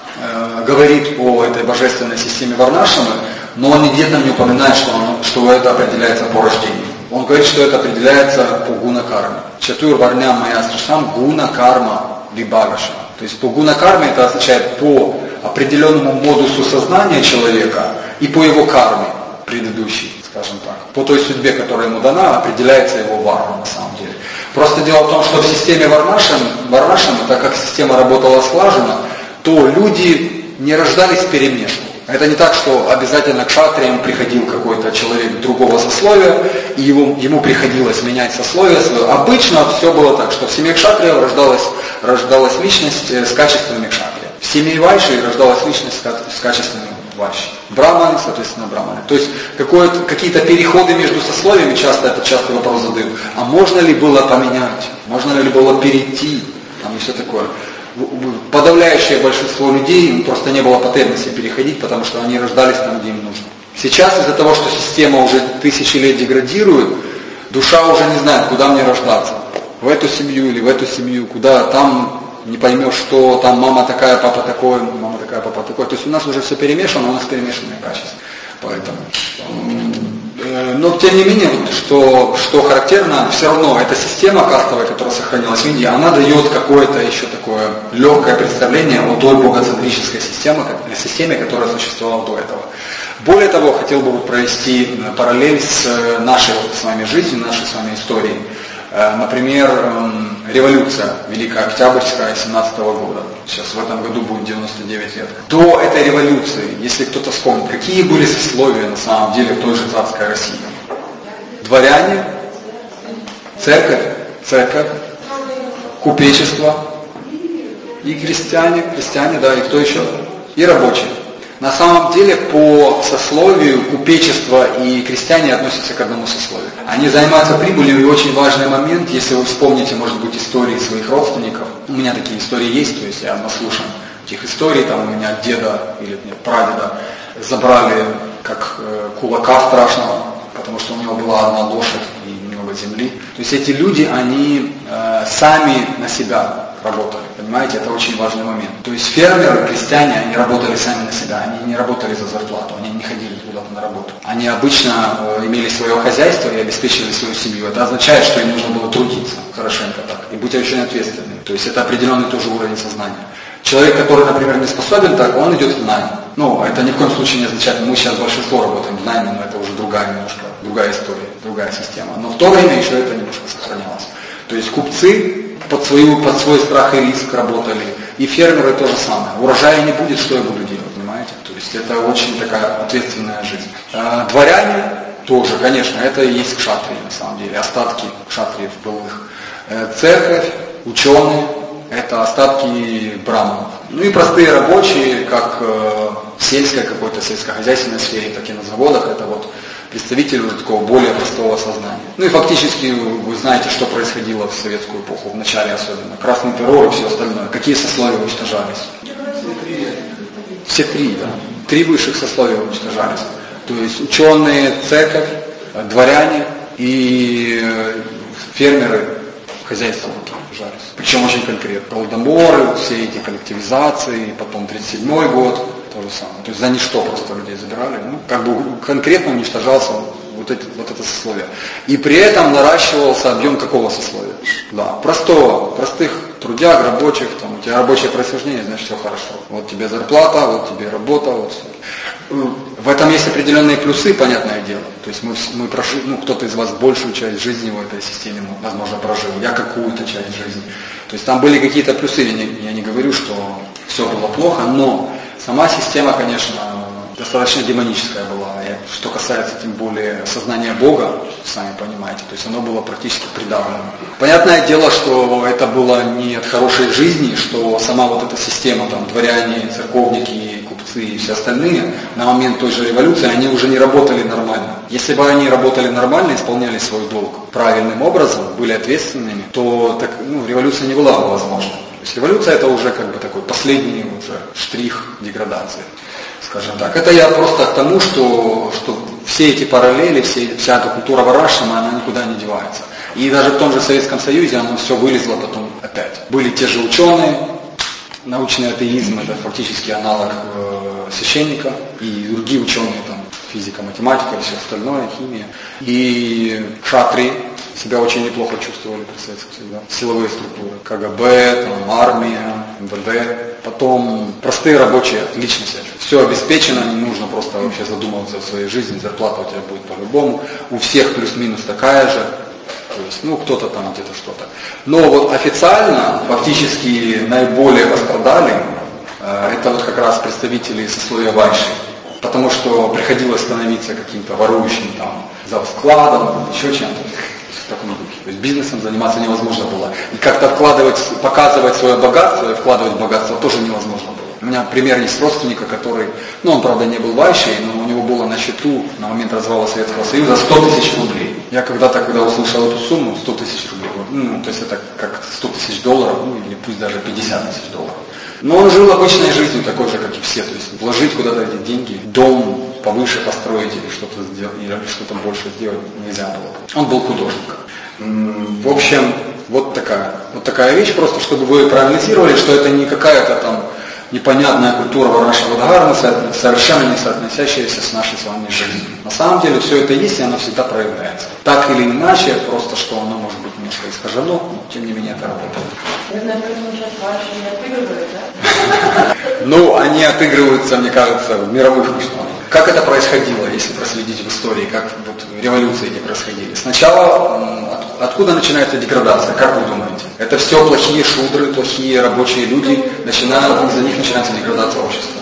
э, говорит о этой божественной системе Варнашрамы, но он нигде-то не упоминает, что, он, что это определяется по рождению. Он говорит, что это определяется по гуна-карме. Чатур варням майя сришам гуна-карма вибхагашам. То есть по гуна-карме это означает по определенному модусу сознания человека и по его карме предыдущей, скажем так. По той судьбе, которая ему дана, определяется его варна на самом деле. Просто дело в том, что в системе Варнашрам, Варнашрам, так как система работала слаженно, то люди не рождались перемешку. Это не так, что обязательно к кшатриям приходил какой-то человек другого сословия, и его, ему приходилось менять сословие свое. Обычно все было так, что в семье кшатриев рождалась, рождалась личность с качествами кшатрия. В семье вайши рождалась личность с качествами вайши. Браманы, соответственно, браманы. То есть какие-то переходы между сословиями, часто этот частый вопрос задают. А можно ли было поменять? Можно ли было перейти? Там и все такое. Подавляющее большинство людей просто не было потребности переходить, потому что они рождались там, где им нужно. Сейчас из-за того, что система уже тысячи лет деградирует, душа уже не знает, куда мне рождаться. В эту семью или в эту семью, куда там не поймешь, что там мама такая, папа такой, мама такая, папа такой. То есть у нас уже все перемешано, у нас перемешанные качества. Поэтому... Но тем не менее, что, что характерно, все равно эта система кастовая, которая сохранилась в Индии, она дает какое-то еще такое легкое представление о той богоцентрической системе, системе, которая существовала до этого. Более того, хотел бы провести параллель с нашей вот, с вами жизнью, нашей с вами историей. Например, революция Великая Октябрьская семнадцатого года. Сейчас в этом году будет девяносто девять лет. До этой революции, если кто-то вспомнит, какие были сословия на самом деле в той же царской России? Дворяне, церковь, церковь, купечество и крестьяне, крестьяне, да, и кто еще? И рабочие. На самом деле по сословию купечество и крестьяне относятся к одному сословию. Они занимаются прибылью, и очень важный момент, если вы вспомните, может быть, истории своих родственников. У меня такие истории есть, то есть я наслушан этих историй, там у меня деда или нет, прадеда забрали как э, кулака страшного, потому что у него была одна лошадь и немного земли. То есть эти люди, они э, сами на себя работали. Понимаете, это очень важный момент. То есть фермеры, крестьяне, они работали сами на себя, они не работали за зарплату, они не ходили куда-то на работу. Они обычно э, имели свое хозяйство и обеспечивали свою семью. Это означает, что им нужно было трудиться хорошенько так и быть очень ответственным. То есть это определенный тоже уровень сознания. Человек, который, например, не способен так, он идет в найм. Ну, это ни в коем случае не означает, мы сейчас большинство работаем в найме, но это уже другая немножко, другая история, другая система. Но в то время еще это немножко сохранялось. То есть купцы под, свою, под свой страх и риск работали, И фермеры то же самое. Урожая не будет, что я буду делать, понимаете? То есть это очень такая ответственная жизнь. А дворяне тоже, конечно, это и есть кшатрии на самом деле, остатки кшатриев былых. Церковь, ученые, это остатки браманов. Ну и простые рабочие, как в сельской какой-то сельскохозяйственной сфере, так и на заводах, это вот представители уже такого более простого сознания. Ну и фактически вы знаете, что происходило в советскую эпоху, в начале особенно. Красный террор и все остальное. Какие сословия уничтожались? Все три, да. Три высших сословия уничтожались. То есть ученые, церковь, дворяне и фермеры, хозяйственники уничтожались. Причем очень конкретно. Голодоморы, все эти коллективизации, потом тридцать седьмой год. То же самое. То есть за ничто просто людей забирали. Ну, как бы конкретно уничтожался вот, эти, вот это сословие. И при этом наращивался объем какого сословия? Да, простого, простых трудяг, рабочих, там, у тебя рабочее происхождение, значит все хорошо. Вот тебе зарплата, вот тебе работа, вот все. В этом есть определенные плюсы, понятное дело. То есть мы, мы прошли, ну кто-то из вас большую часть жизни в этой системе, возможно, прожил, я какую-то часть жизни. То есть там были какие-то плюсы, я не, я не говорю, что все было плохо, но сама система, конечно, достаточно демоническая была. И что касается тем более сознания Бога, сами понимаете, то есть оно было практически придавлено. Понятное дело, что это было не от хорошей жизни, что сама вот эта система, там, дворяне, церковники, купцы и все остальные, на момент той же революции, они уже не работали нормально. Если бы они работали нормально, исполняли свой долг правильным образом, были ответственными, то так, ну, революция не была бы возможна. То есть революция это уже как бы такой последний уже штрих деградации, скажем так. Это я просто к тому, что, что все эти параллели, все, вся эта культура Варашрама, она никуда не девается. И даже в том же Советском Союзе оно все вылезло потом опять. Были те же ученые, научный атеизм, это фактически аналог э, священника, и другие ученые, там, физика, математика и все остальное, химия. И кшатрии себя очень неплохо чувствовали при Советском Союзе. Силовые структуры, КГБ, там, армия, эм вэ дэ. Потом простые рабочие отлично себя чувствуют. Все обеспечено, не нужно просто вообще задумываться о своей жизни, зарплата у тебя будет по-любому. У всех плюс-минус такая же. То есть, ну, кто-то там где-то что-то. Но вот официально, фактически наиболее пострадали, э, это вот как раз представители сословия вайши. Потому что приходилось становиться каким-то ворующим там за складом, еще чем-то. В таком духе. То есть бизнесом заниматься невозможно было. И как-то вкладывать, показывать свое богатство и вкладывать в богатство тоже невозможно было. У меня пример есть родственника, который, ну он правда не был вайшей, но у него было на счету на момент развала Советского Союза сто тысяч рублей. Я когда-то, когда услышал эту сумму, сто тысяч рублей, ну то есть это как сто тысяч долларов, ну или пусть даже пятьдесят тысяч долларов. Но он жил обычной жизнью, такой же, как и все. То есть вложить куда-то эти деньги, дом повыше построить или что-то сделать, или что-то больше сделать нельзя было. Он был художником. В общем, вот такая, вот такая вещь, просто чтобы вы проанализировали, что это не какая-то там непонятная культура Варашрама Дхармы, совершенно не соотносящаяся с нашей с вами жизнью. На самом деле все это есть, и оно всегда проявляется. Так или иначе, просто что оно может быть немножко искажено, но тем не менее это работает. Наверное, сейчас ваши не отыгрывают, да? Ну, они отыгрываются, мне кажется, в мировых масштабах. Как это происходило, если проследить в истории, как вот революции эти происходили? Сначала от, откуда начинается деградация, как вы думаете? Это все плохие шудры, плохие рабочие люди, начинают, из-за них начинается деградация общества.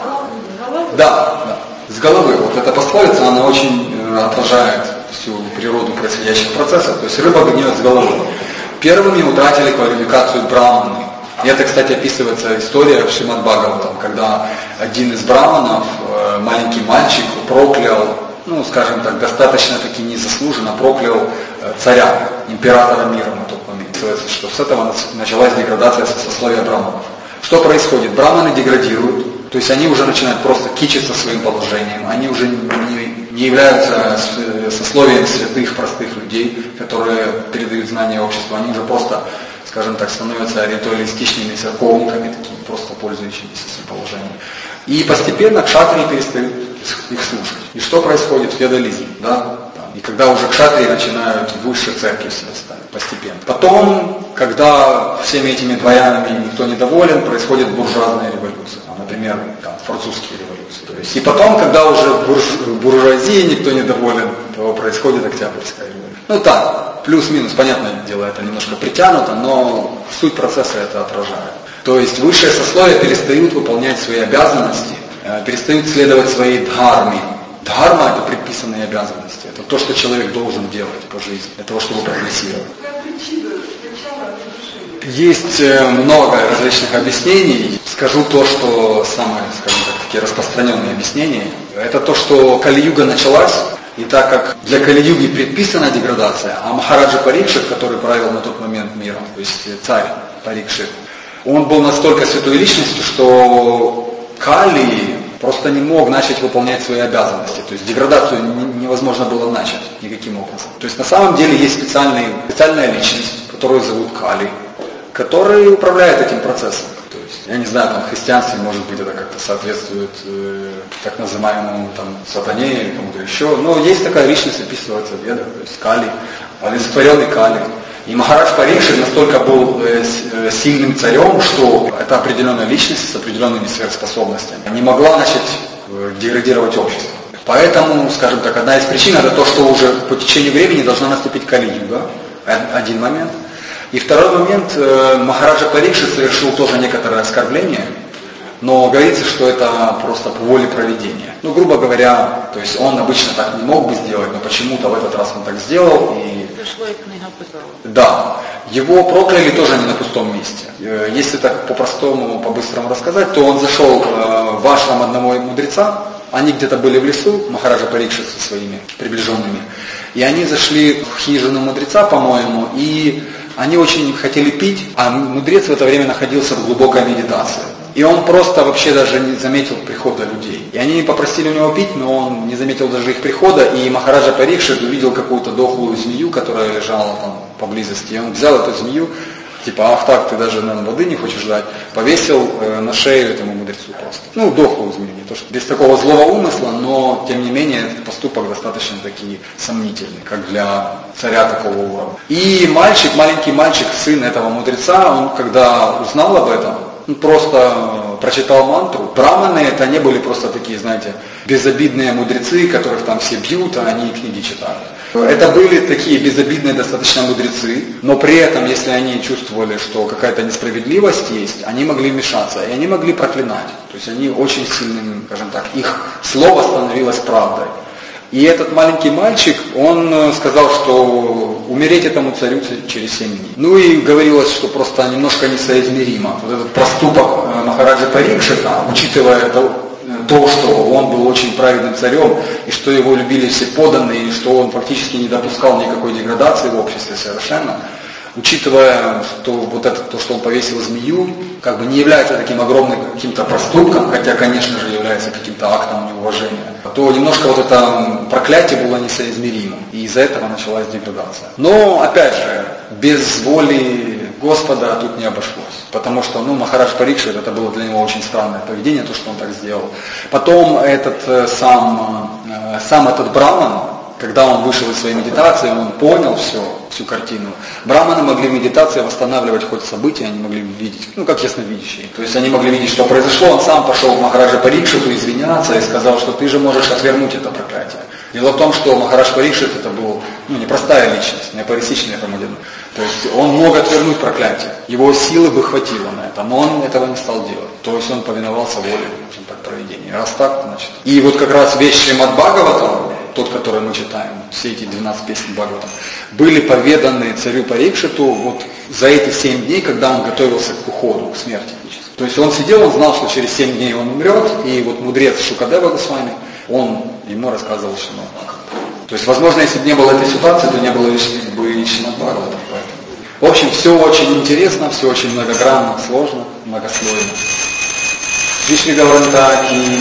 Да, да, с головы. Вот эта пословица, она очень отражает всю природу происходящих процессов. То есть рыба гниет с головы. Первыми утратили квалификацию браманы. И это, кстати, описывается история в Шримад Бхагаватам, когда один из браманов, маленький мальчик, проклял, ну, скажем так, достаточно таки незаслуженно проклял царя, императора мира на тот момент. Что с этого началась деградация сословия браманов. Что происходит? Браманы деградируют, то есть они уже начинают просто кичиться своим положением, они уже не, не являются сословием святых, простых людей, которые передают знания обществу, они уже просто, скажем так, становятся ритуалистичными церковниками, такими просто пользующимися своим положением. И постепенно кшатрии перестают их слушать. И что происходит? Феодализм, да? И когда уже кшатрии начинают выше церкви себя ставить постепенно. Потом, когда всеми этими дворянами никто не доволен, происходит буржуазная революция. Например, там, французские революции. То есть, и потом, когда уже в бурж... буржуазии никто не доволен, то происходит Октябрьская революция. Ну так, плюс-минус, понятное дело, это немножко притянуто, но суть процесса это отражает. То есть высшие сословия перестают выполнять свои обязанности, перестают следовать своей дхарме. Дхарма – это предписанные обязанности. Это то, что человек должен делать по жизни, для того, чтобы прогрессировать. Есть много различных объяснений. Скажу то, что самое, скажем так, такие распространенные объяснения. Это то, что Кали-юга началась, и так как для Кали-юги предписана деградация, а Махараджа Парикшит, который правил на тот момент миром, то есть царь Парикшит, он был настолько святой личностью, что Кали просто не мог начать выполнять свои обязанности. То есть деградацию невозможно было начать никаким образом. То есть на самом деле есть специальный, специальная личность, которую зовут Кали, который управляет этим процессом. То есть, я не знаю, там в христианстве, может быть, это как-то соответствует э, так называемому там, сатане или кому-то еще. Но есть такая личность, описывается в ведах, то есть Кали, олицетворенный Кали. И Махарадж Парикшит настолько был э, э, сильным царем, что эта определенная личность с определенными сверхспособностями не могла начать э, деградировать общество. Поэтому, скажем так, одна из причин это то, что уже по течению времени должна наступить Кали-юга. Один момент. И второй момент, э, Махараджа Парикшит совершил тоже некоторое оскорбление, но говорится, что это просто по воле провидения. Ну, грубо говоря, то есть он обычно так не мог бы сделать, но почему-то в этот раз он так сделал. И... Да, его прокляли тоже не на пустом месте. Э, если так по-простому, по-быстрому рассказать, то он зашел э, в ашрам одного мудреца, они где-то были в лесу, Махараджа Парикшит со своими приближенными, и они зашли в хижину мудреца, по-моему, и они очень хотели пить, а мудрец в это время находился в глубокой медитации. И он просто вообще даже не заметил прихода людей. И они попросили у него пить, но он не заметил даже их прихода, и Махараджа Парикшит увидел какую-то дохлую змею, которая лежала там поблизости. И он взял эту змею, типа, ах так, ты даже, наверное, воды не хочешь дать, повесил э, на шею этому мудрецу просто. Ну, дохлую змею, не то что без такого злого умысла, но, тем не менее, этот поступок достаточно таки сомнительный, как для царя такого уровня. И мальчик, маленький мальчик, сын этого мудреца, он, когда узнал об этом, он просто прочитал мантру. Браманы это не были просто такие, знаете, безобидные мудрецы, которых там все бьют, а они книги читают. Это были такие безобидные достаточно мудрецы, но при этом, если они чувствовали, что какая-то несправедливость есть, они могли вмешаться, и они могли проклинать. То есть они очень сильным, скажем так, их слово становилось правдой. И этот маленький мальчик, он сказал, что умереть этому царю через семь дней. Ну и говорилось, что просто немножко несоизмеримо. Вот этот поступок Махараджа Парикшита, учитывая то, что он был очень праведным царем, и что его любили все подданные, и что он фактически не допускал никакой деградации в обществе совершенно, учитывая, что вот это, то, что он повесил змею, как бы не является таким огромным каким-то проступком, хотя, конечно же, является каким-то актом неуважения, то немножко вот это проклятие было несоизмеримым, и из-за этого началась деградация. Но, опять же, без воли Господа тут не обошлось. Потому что, ну, Махарадж Парикшит, это было для него очень странное поведение, то, что он так сделал. Потом этот э, сам, э, сам этот браман, когда он вышел из своей медитации, он понял все, всю картину. Браманы могли в медитации восстанавливать хоть события, они могли видеть, ну, как ясновидящие. То есть они могли видеть, что произошло, он сам пошел к Махараджа Парикшиту извиняться и сказал, что ты же можешь отвернуть это проклятие. Дело в том, что Махарадж Парикшит это был, ну, непростая личность, не апарисичный громадянин. То есть он мог отвернуть проклятие. Его силы бы хватило на это, но он этого не стал делать. То есть он повиновался воле, скажем так, провидения. Раз так, значит. И вот как раз весь Шримад Бхагаватам, тот, который мы читаем, все эти двенадцать песен Бхагаватам, были поведаны царю Парикшиту вот за эти семь дней, когда он готовился к уходу, к смерти. То есть он сидел, он знал, что через семь дней он умрет, и вот мудрец Шукадева Госвами, он ему рассказывал Шримад Бхагаватам. То есть, возможно, если бы не было этой ситуации, то не было бы и Шримад Бхагаватам. В общем, все очень интересно, все очень многогранно, сложно, многослойно. Вишни Гаврантаки.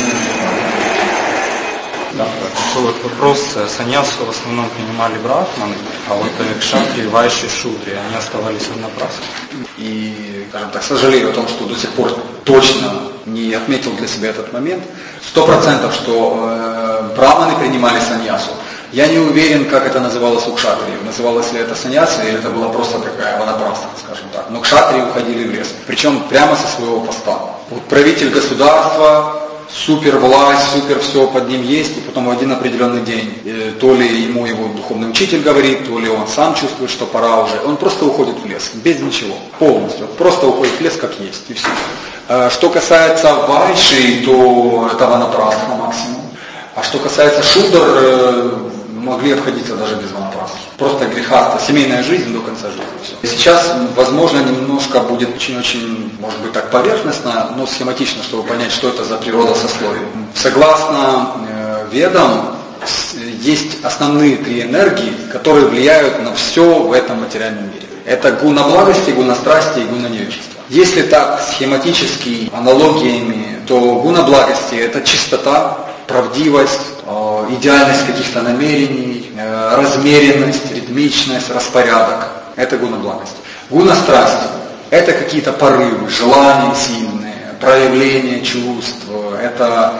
Да, такой вот вопрос. Саньясу в основном принимали брахманы, а вот кшатри, вайши, шудри, они оставались однопрасны. И, скажем так, сожалею о том, что до сих пор точно не отметил для себя этот момент. Сто процентов, что э, браманы принимали саньясу. Я не уверен, как это называлось у кшатриев. Называлось ли это саньяса, или это была просто такая ванапраста, скажем так. Но кшатрии уходили в лес. Причем прямо со своего поста. Вот правитель государства, супер власть, супер все под ним есть, и потом в один определенный день э, то ли ему его духовный учитель говорит, то ли он сам чувствует, что пора уже, он просто уходит в лес, без ничего, полностью, просто уходит в лес как есть, и все. Э, что касается вайши, то это ванапрастха максимум, а что касается шудр, э, могли обходиться даже без ванапрастхи. Просто грехастха, семейная жизнь до конца жизни. Все. Сейчас, возможно, немножко будет очень-очень, может быть, так поверхностно, но схематично, чтобы понять, что это за природа сословия. Согласно э, ведам, есть основные три энергии, которые влияют на все в этом материальном мире. Это гуна благости, гуна страсти и гуна невежества. Если так схематически, аналогиями, то гуна благости – это чистота, правдивость, идеальность каких-то намерений, размеренность, ритмичность, распорядок. Это гуна благости. Гуна страсти – это какие-то порывы, желания сильные, проявление чувств, это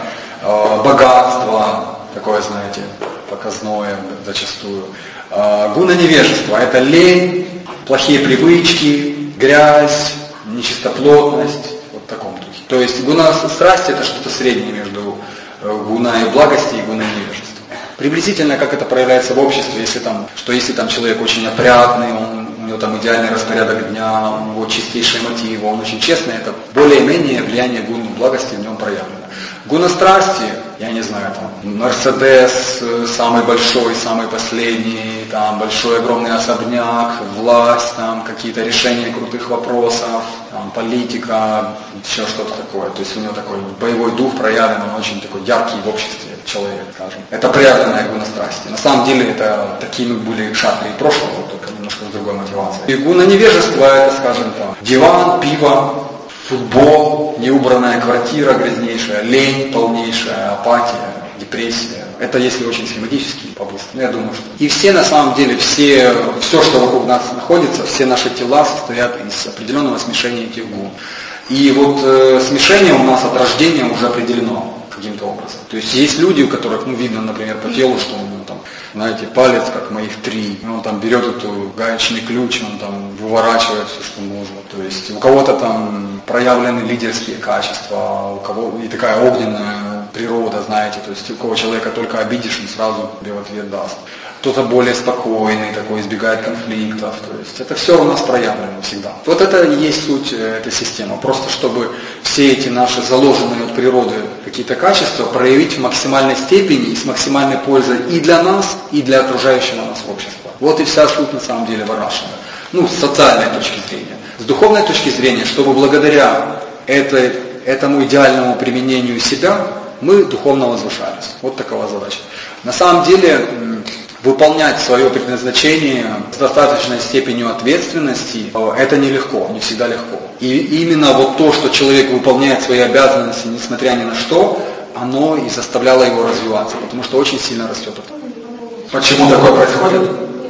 богатство, такое, знаете, показное зачастую. Гуна невежества – это лень, плохие привычки, грязь, нечистоплотность, вот в таком духе. То есть гуна страсти – это что-то среднее между гуна и благости и гуна невежества. Приблизительно, как это проявляется в обществе, если там, что если там человек очень опрятный, он, у него там идеальный распорядок дня, у него чистейшие мотивы, он очень честный, это более-менее влияние гуны благости в нем проявлено. Гуна страсти, я не знаю, там, Мерседес самый большой, самый последний, там, большой огромный особняк, власть, там, какие-то решения крутых вопросов, там, политика, еще что-то такое. То есть у него такой боевой дух проявлен, он очень такой яркий в обществе человек, скажем. Это проявленная гуна страсти. На самом деле это такими были кшатрии прошлого, только немножко с другой мотивацией. И гуна невежества это, скажем, там, диван, пиво, футбол, неубранная квартира грязнейшая, лень полнейшая, апатия, депрессия. Это если очень схематически по-быстрому. Я думаю, что... И все на самом деле, все, все, что вокруг нас находится, все наши тела состоят из определенного смешения этих гун. И вот э, смешение у нас от рождения уже определено каким-то образом. То есть есть люди, у которых, ну, видно, например, по телу, что он там, знаете, палец, как моих три, он там берет эту гаечный ключ, он там выворачивает все, что можно. То есть у кого-то там проявлены лидерские качества, у кого и такая огненная природа, знаете, то есть у кого человека только обидишь, он сразу тебе в ответ даст. Кто-то более спокойный, такой, избегает конфликтов. То есть это все у нас проявлено всегда. Вот это и есть суть этой системы. Просто чтобы все эти наши заложенные от природы какие-то качества проявить в максимальной степени и с максимальной пользой и для нас, и для окружающего нас общества. Вот и вся суть на самом деле варнашрама. Ну, с социальной точки зрения. С духовной точки зрения, чтобы благодаря этой, этому идеальному применению себя мы духовно возвышались. Вот такова задача. На самом деле, выполнять свое предназначение с достаточной степенью ответственности, это нелегко, не всегда легко. И именно вот то, что человек выполняет свои обязанности, несмотря ни на что, оно и заставляло его развиваться, потому что очень сильно растет это. Почему такое происходит?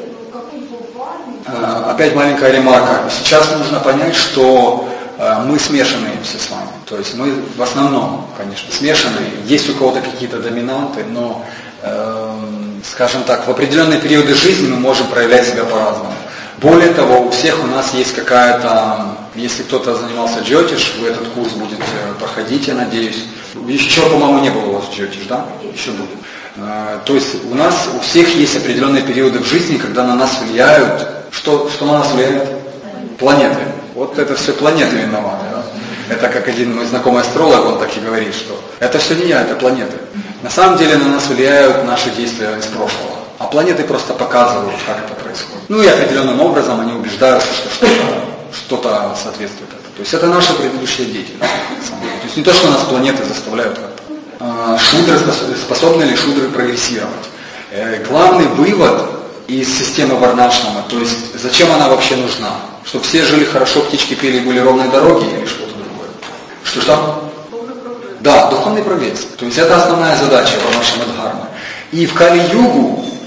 Опять маленькая ремарка. Сейчас нужно понять, что мы смешанные все с вами. То есть мы в основном, конечно, смешанные. Есть у кого-то какие-то доминанты, но... скажем так, в определенные периоды жизни мы можем проявлять себя по-разному. Более того, у всех у нас есть какая-то, если кто-то занимался джотиш, вы этот курс будете проходить, я надеюсь. Еще, по-моему, не было у вас джотиш, да? Еще будет. То есть у нас, у всех есть определенные периоды в жизни, когда на нас влияют, что, что на нас влияет? Планеты. Вот это все планеты виноваты. Да? Это как один мой знакомый астролог, он так и говорит, что это все не я, это планеты. На самом деле на нас влияют наши действия из прошлого. А планеты просто показывают, как это происходит. Ну и определенным образом они убеждаются, что что-то, что-то соответствует этому. То есть это наша предыдущая деятельность. То есть не то, что нас планеты заставляют как-то. Шудры, способны ли шудры прогрессировать? Главный вывод из системы варнашрама, то есть зачем она вообще нужна? Чтобы все жили хорошо, птички пели, были ровные дороги или что-то другое? Что-что? Да, духовный прогресс. То есть это основная задача варнашрама дхармы. И в Кали-югу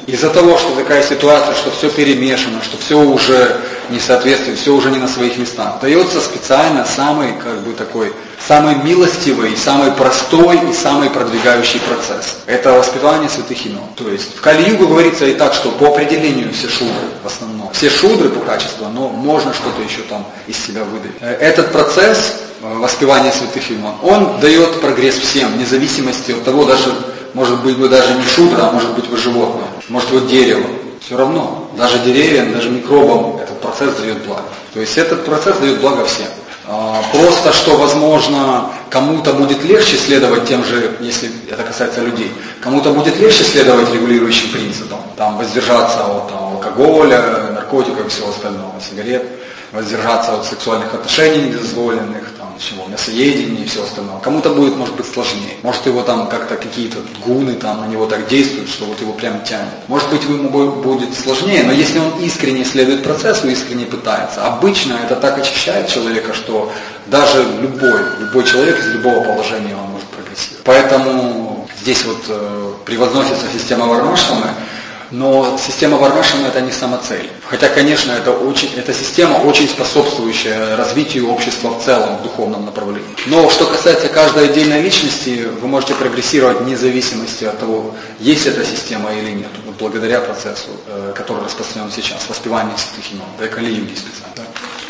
Из-за того, что такая ситуация, что все перемешано, что все уже не соответствует, все уже не на своих местах, дается специально самый, как бы такой, самый милостивый, самый простой и самый продвигающий процесс. Это воспитание святых имен. То есть в Кали-югу говорится и так, что по определению все шудры в основном. Все шудры по качеству, но можно что-то еще там из себя выдавить. Этот процесс воспевания святых имен, он дает прогресс всем, вне зависимости от того, даже, может быть, вы даже не шудра, а может быть, вы животное, может, вы дерево. Все равно, даже деревьям, даже микробам этот процесс дает благо. То есть этот процесс дает благо всем. Просто, что, возможно, кому-то будет легче следовать тем же, если это касается людей, кому-то будет легче следовать регулирующим принципам, там, воздержаться от там, алкоголя, наркотиков и всего остального, сигарет, воздержаться от сексуальных отношений недозволенных, там, чего, мясоедения и всего остального. Кому-то будет, может быть, сложнее. Может, его там как-то какие-то гуны там на него так действуют, что вот его прям тянет. Может быть, ему будет сложнее, но если он искренне следует процессу, искренне пытается, обычно это так очищает человека, что даже любой, любой человек из любого положения он может прогрессировать. Поэтому здесь вот э, превозносится система Варнашрамы, но система Варнашрамы это не самоцель. Хотя, конечно, это, очень, это система, очень способствующая развитию общества в целом в духовном направлении. Но что касается каждой отдельной личности, вы можете прогрессировать вне зависимости от того, есть эта система или нет, вот благодаря процессу, который распространен сейчас, воспевание святых имен, да и Кали-юги специально.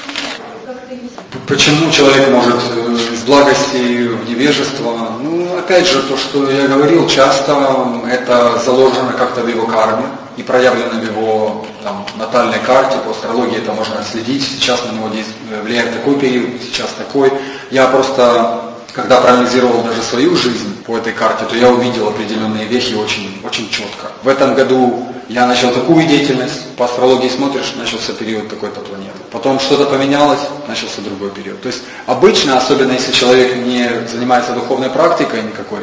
Почему человек может из благости в невежество? Ну, опять же, то, что я говорил, часто это заложено как-то в его карме и проявлено в его там, натальной карте. По астрологии это можно отследить. Сейчас на него влияет такой период, сейчас такой. Я просто, когда проанализировал даже свою жизнь по этой карте, то я увидел определенные вехи очень, очень четко. В этом году я начал такую деятельность, по астрологии смотришь, начался период такой-то планеты. Потом что-то поменялось, начался другой период. То есть обычно, особенно если человек не занимается духовной практикой никакой,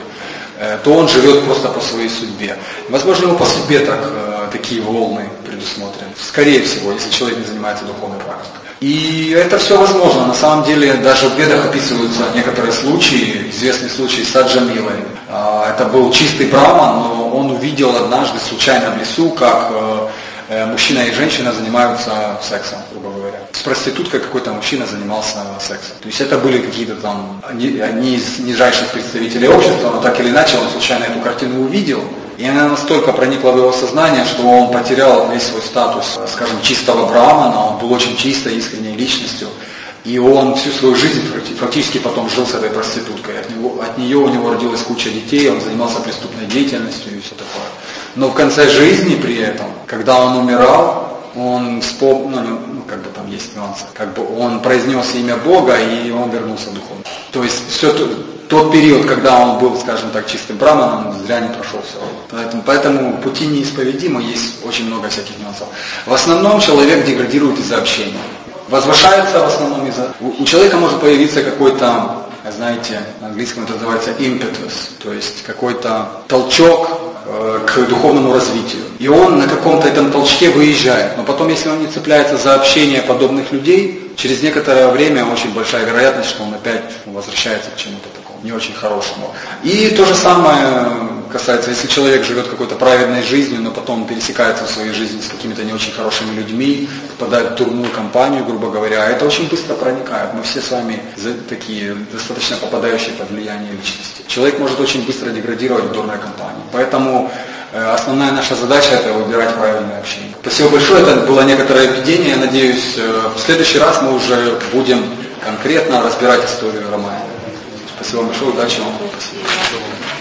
то он живет просто по своей судьбе. Возможно, ему по судьбе так, такие волны предусмотрены. Скорее всего, если человек не занимается духовной практикой. И это все возможно. На самом деле, даже в Ведах описываются некоторые случаи, известный случай с Аджамилой. Это был чистый браман, но он увидел однажды случайно в лесу, как мужчина и женщина занимаются сексом, грубо говоря. С проституткой какой-то мужчина занимался сексом. То есть это были какие-то там, не из нижайших представителей общества, но так или иначе он случайно эту картину увидел. И она настолько проникла в его сознание, что он потерял весь свой статус, скажем, чистого брамана, он был очень чистой, искренней личностью. И он всю свою жизнь практически потом жил с этой проституткой. От, него, от нее у него родилась куча детей, он занимался преступной деятельностью и все такое. Но в конце жизни при этом, когда он умирал, он вспомнил, ну, ну как бы там есть нюансы, как бы он произнес имя Бога, и он вернулся в духовность. То есть все то, тот период, когда он был, скажем так, чистым браманом, зря не прошел все. Поэтому, поэтому пути неисповедимы, есть очень много всяких нюансов. В основном человек деградирует из-за общения. Возвышается в основном из-за... У, у человека может появиться какой-то, знаете, на английском это называется impetus, то есть какой-то толчок э, к духовному развитию. И он на каком-то этом толчке выезжает. Но потом, если он не цепляется за общение подобных людей, через некоторое время очень большая вероятность, что он опять возвращается к чему-то такому не очень хорошему. И то же самое касается, если человек живет какой-то праведной жизнью, но потом пересекается в своей жизни с какими-то не очень хорошими людьми, попадает в дурную компанию, грубо говоря, это очень быстро проникает. Мы все с вами такие, достаточно попадающие под влияние личности. Человек может очень быстро деградировать в дурной компании. Поэтому основная наша задача – это выбирать правильное общение. Спасибо большое, это было некоторое введение. Я надеюсь, в следующий раз мы уже будем конкретно разбирать историю Рамаяна. Спасибо большое, удачи вам. Спасибо.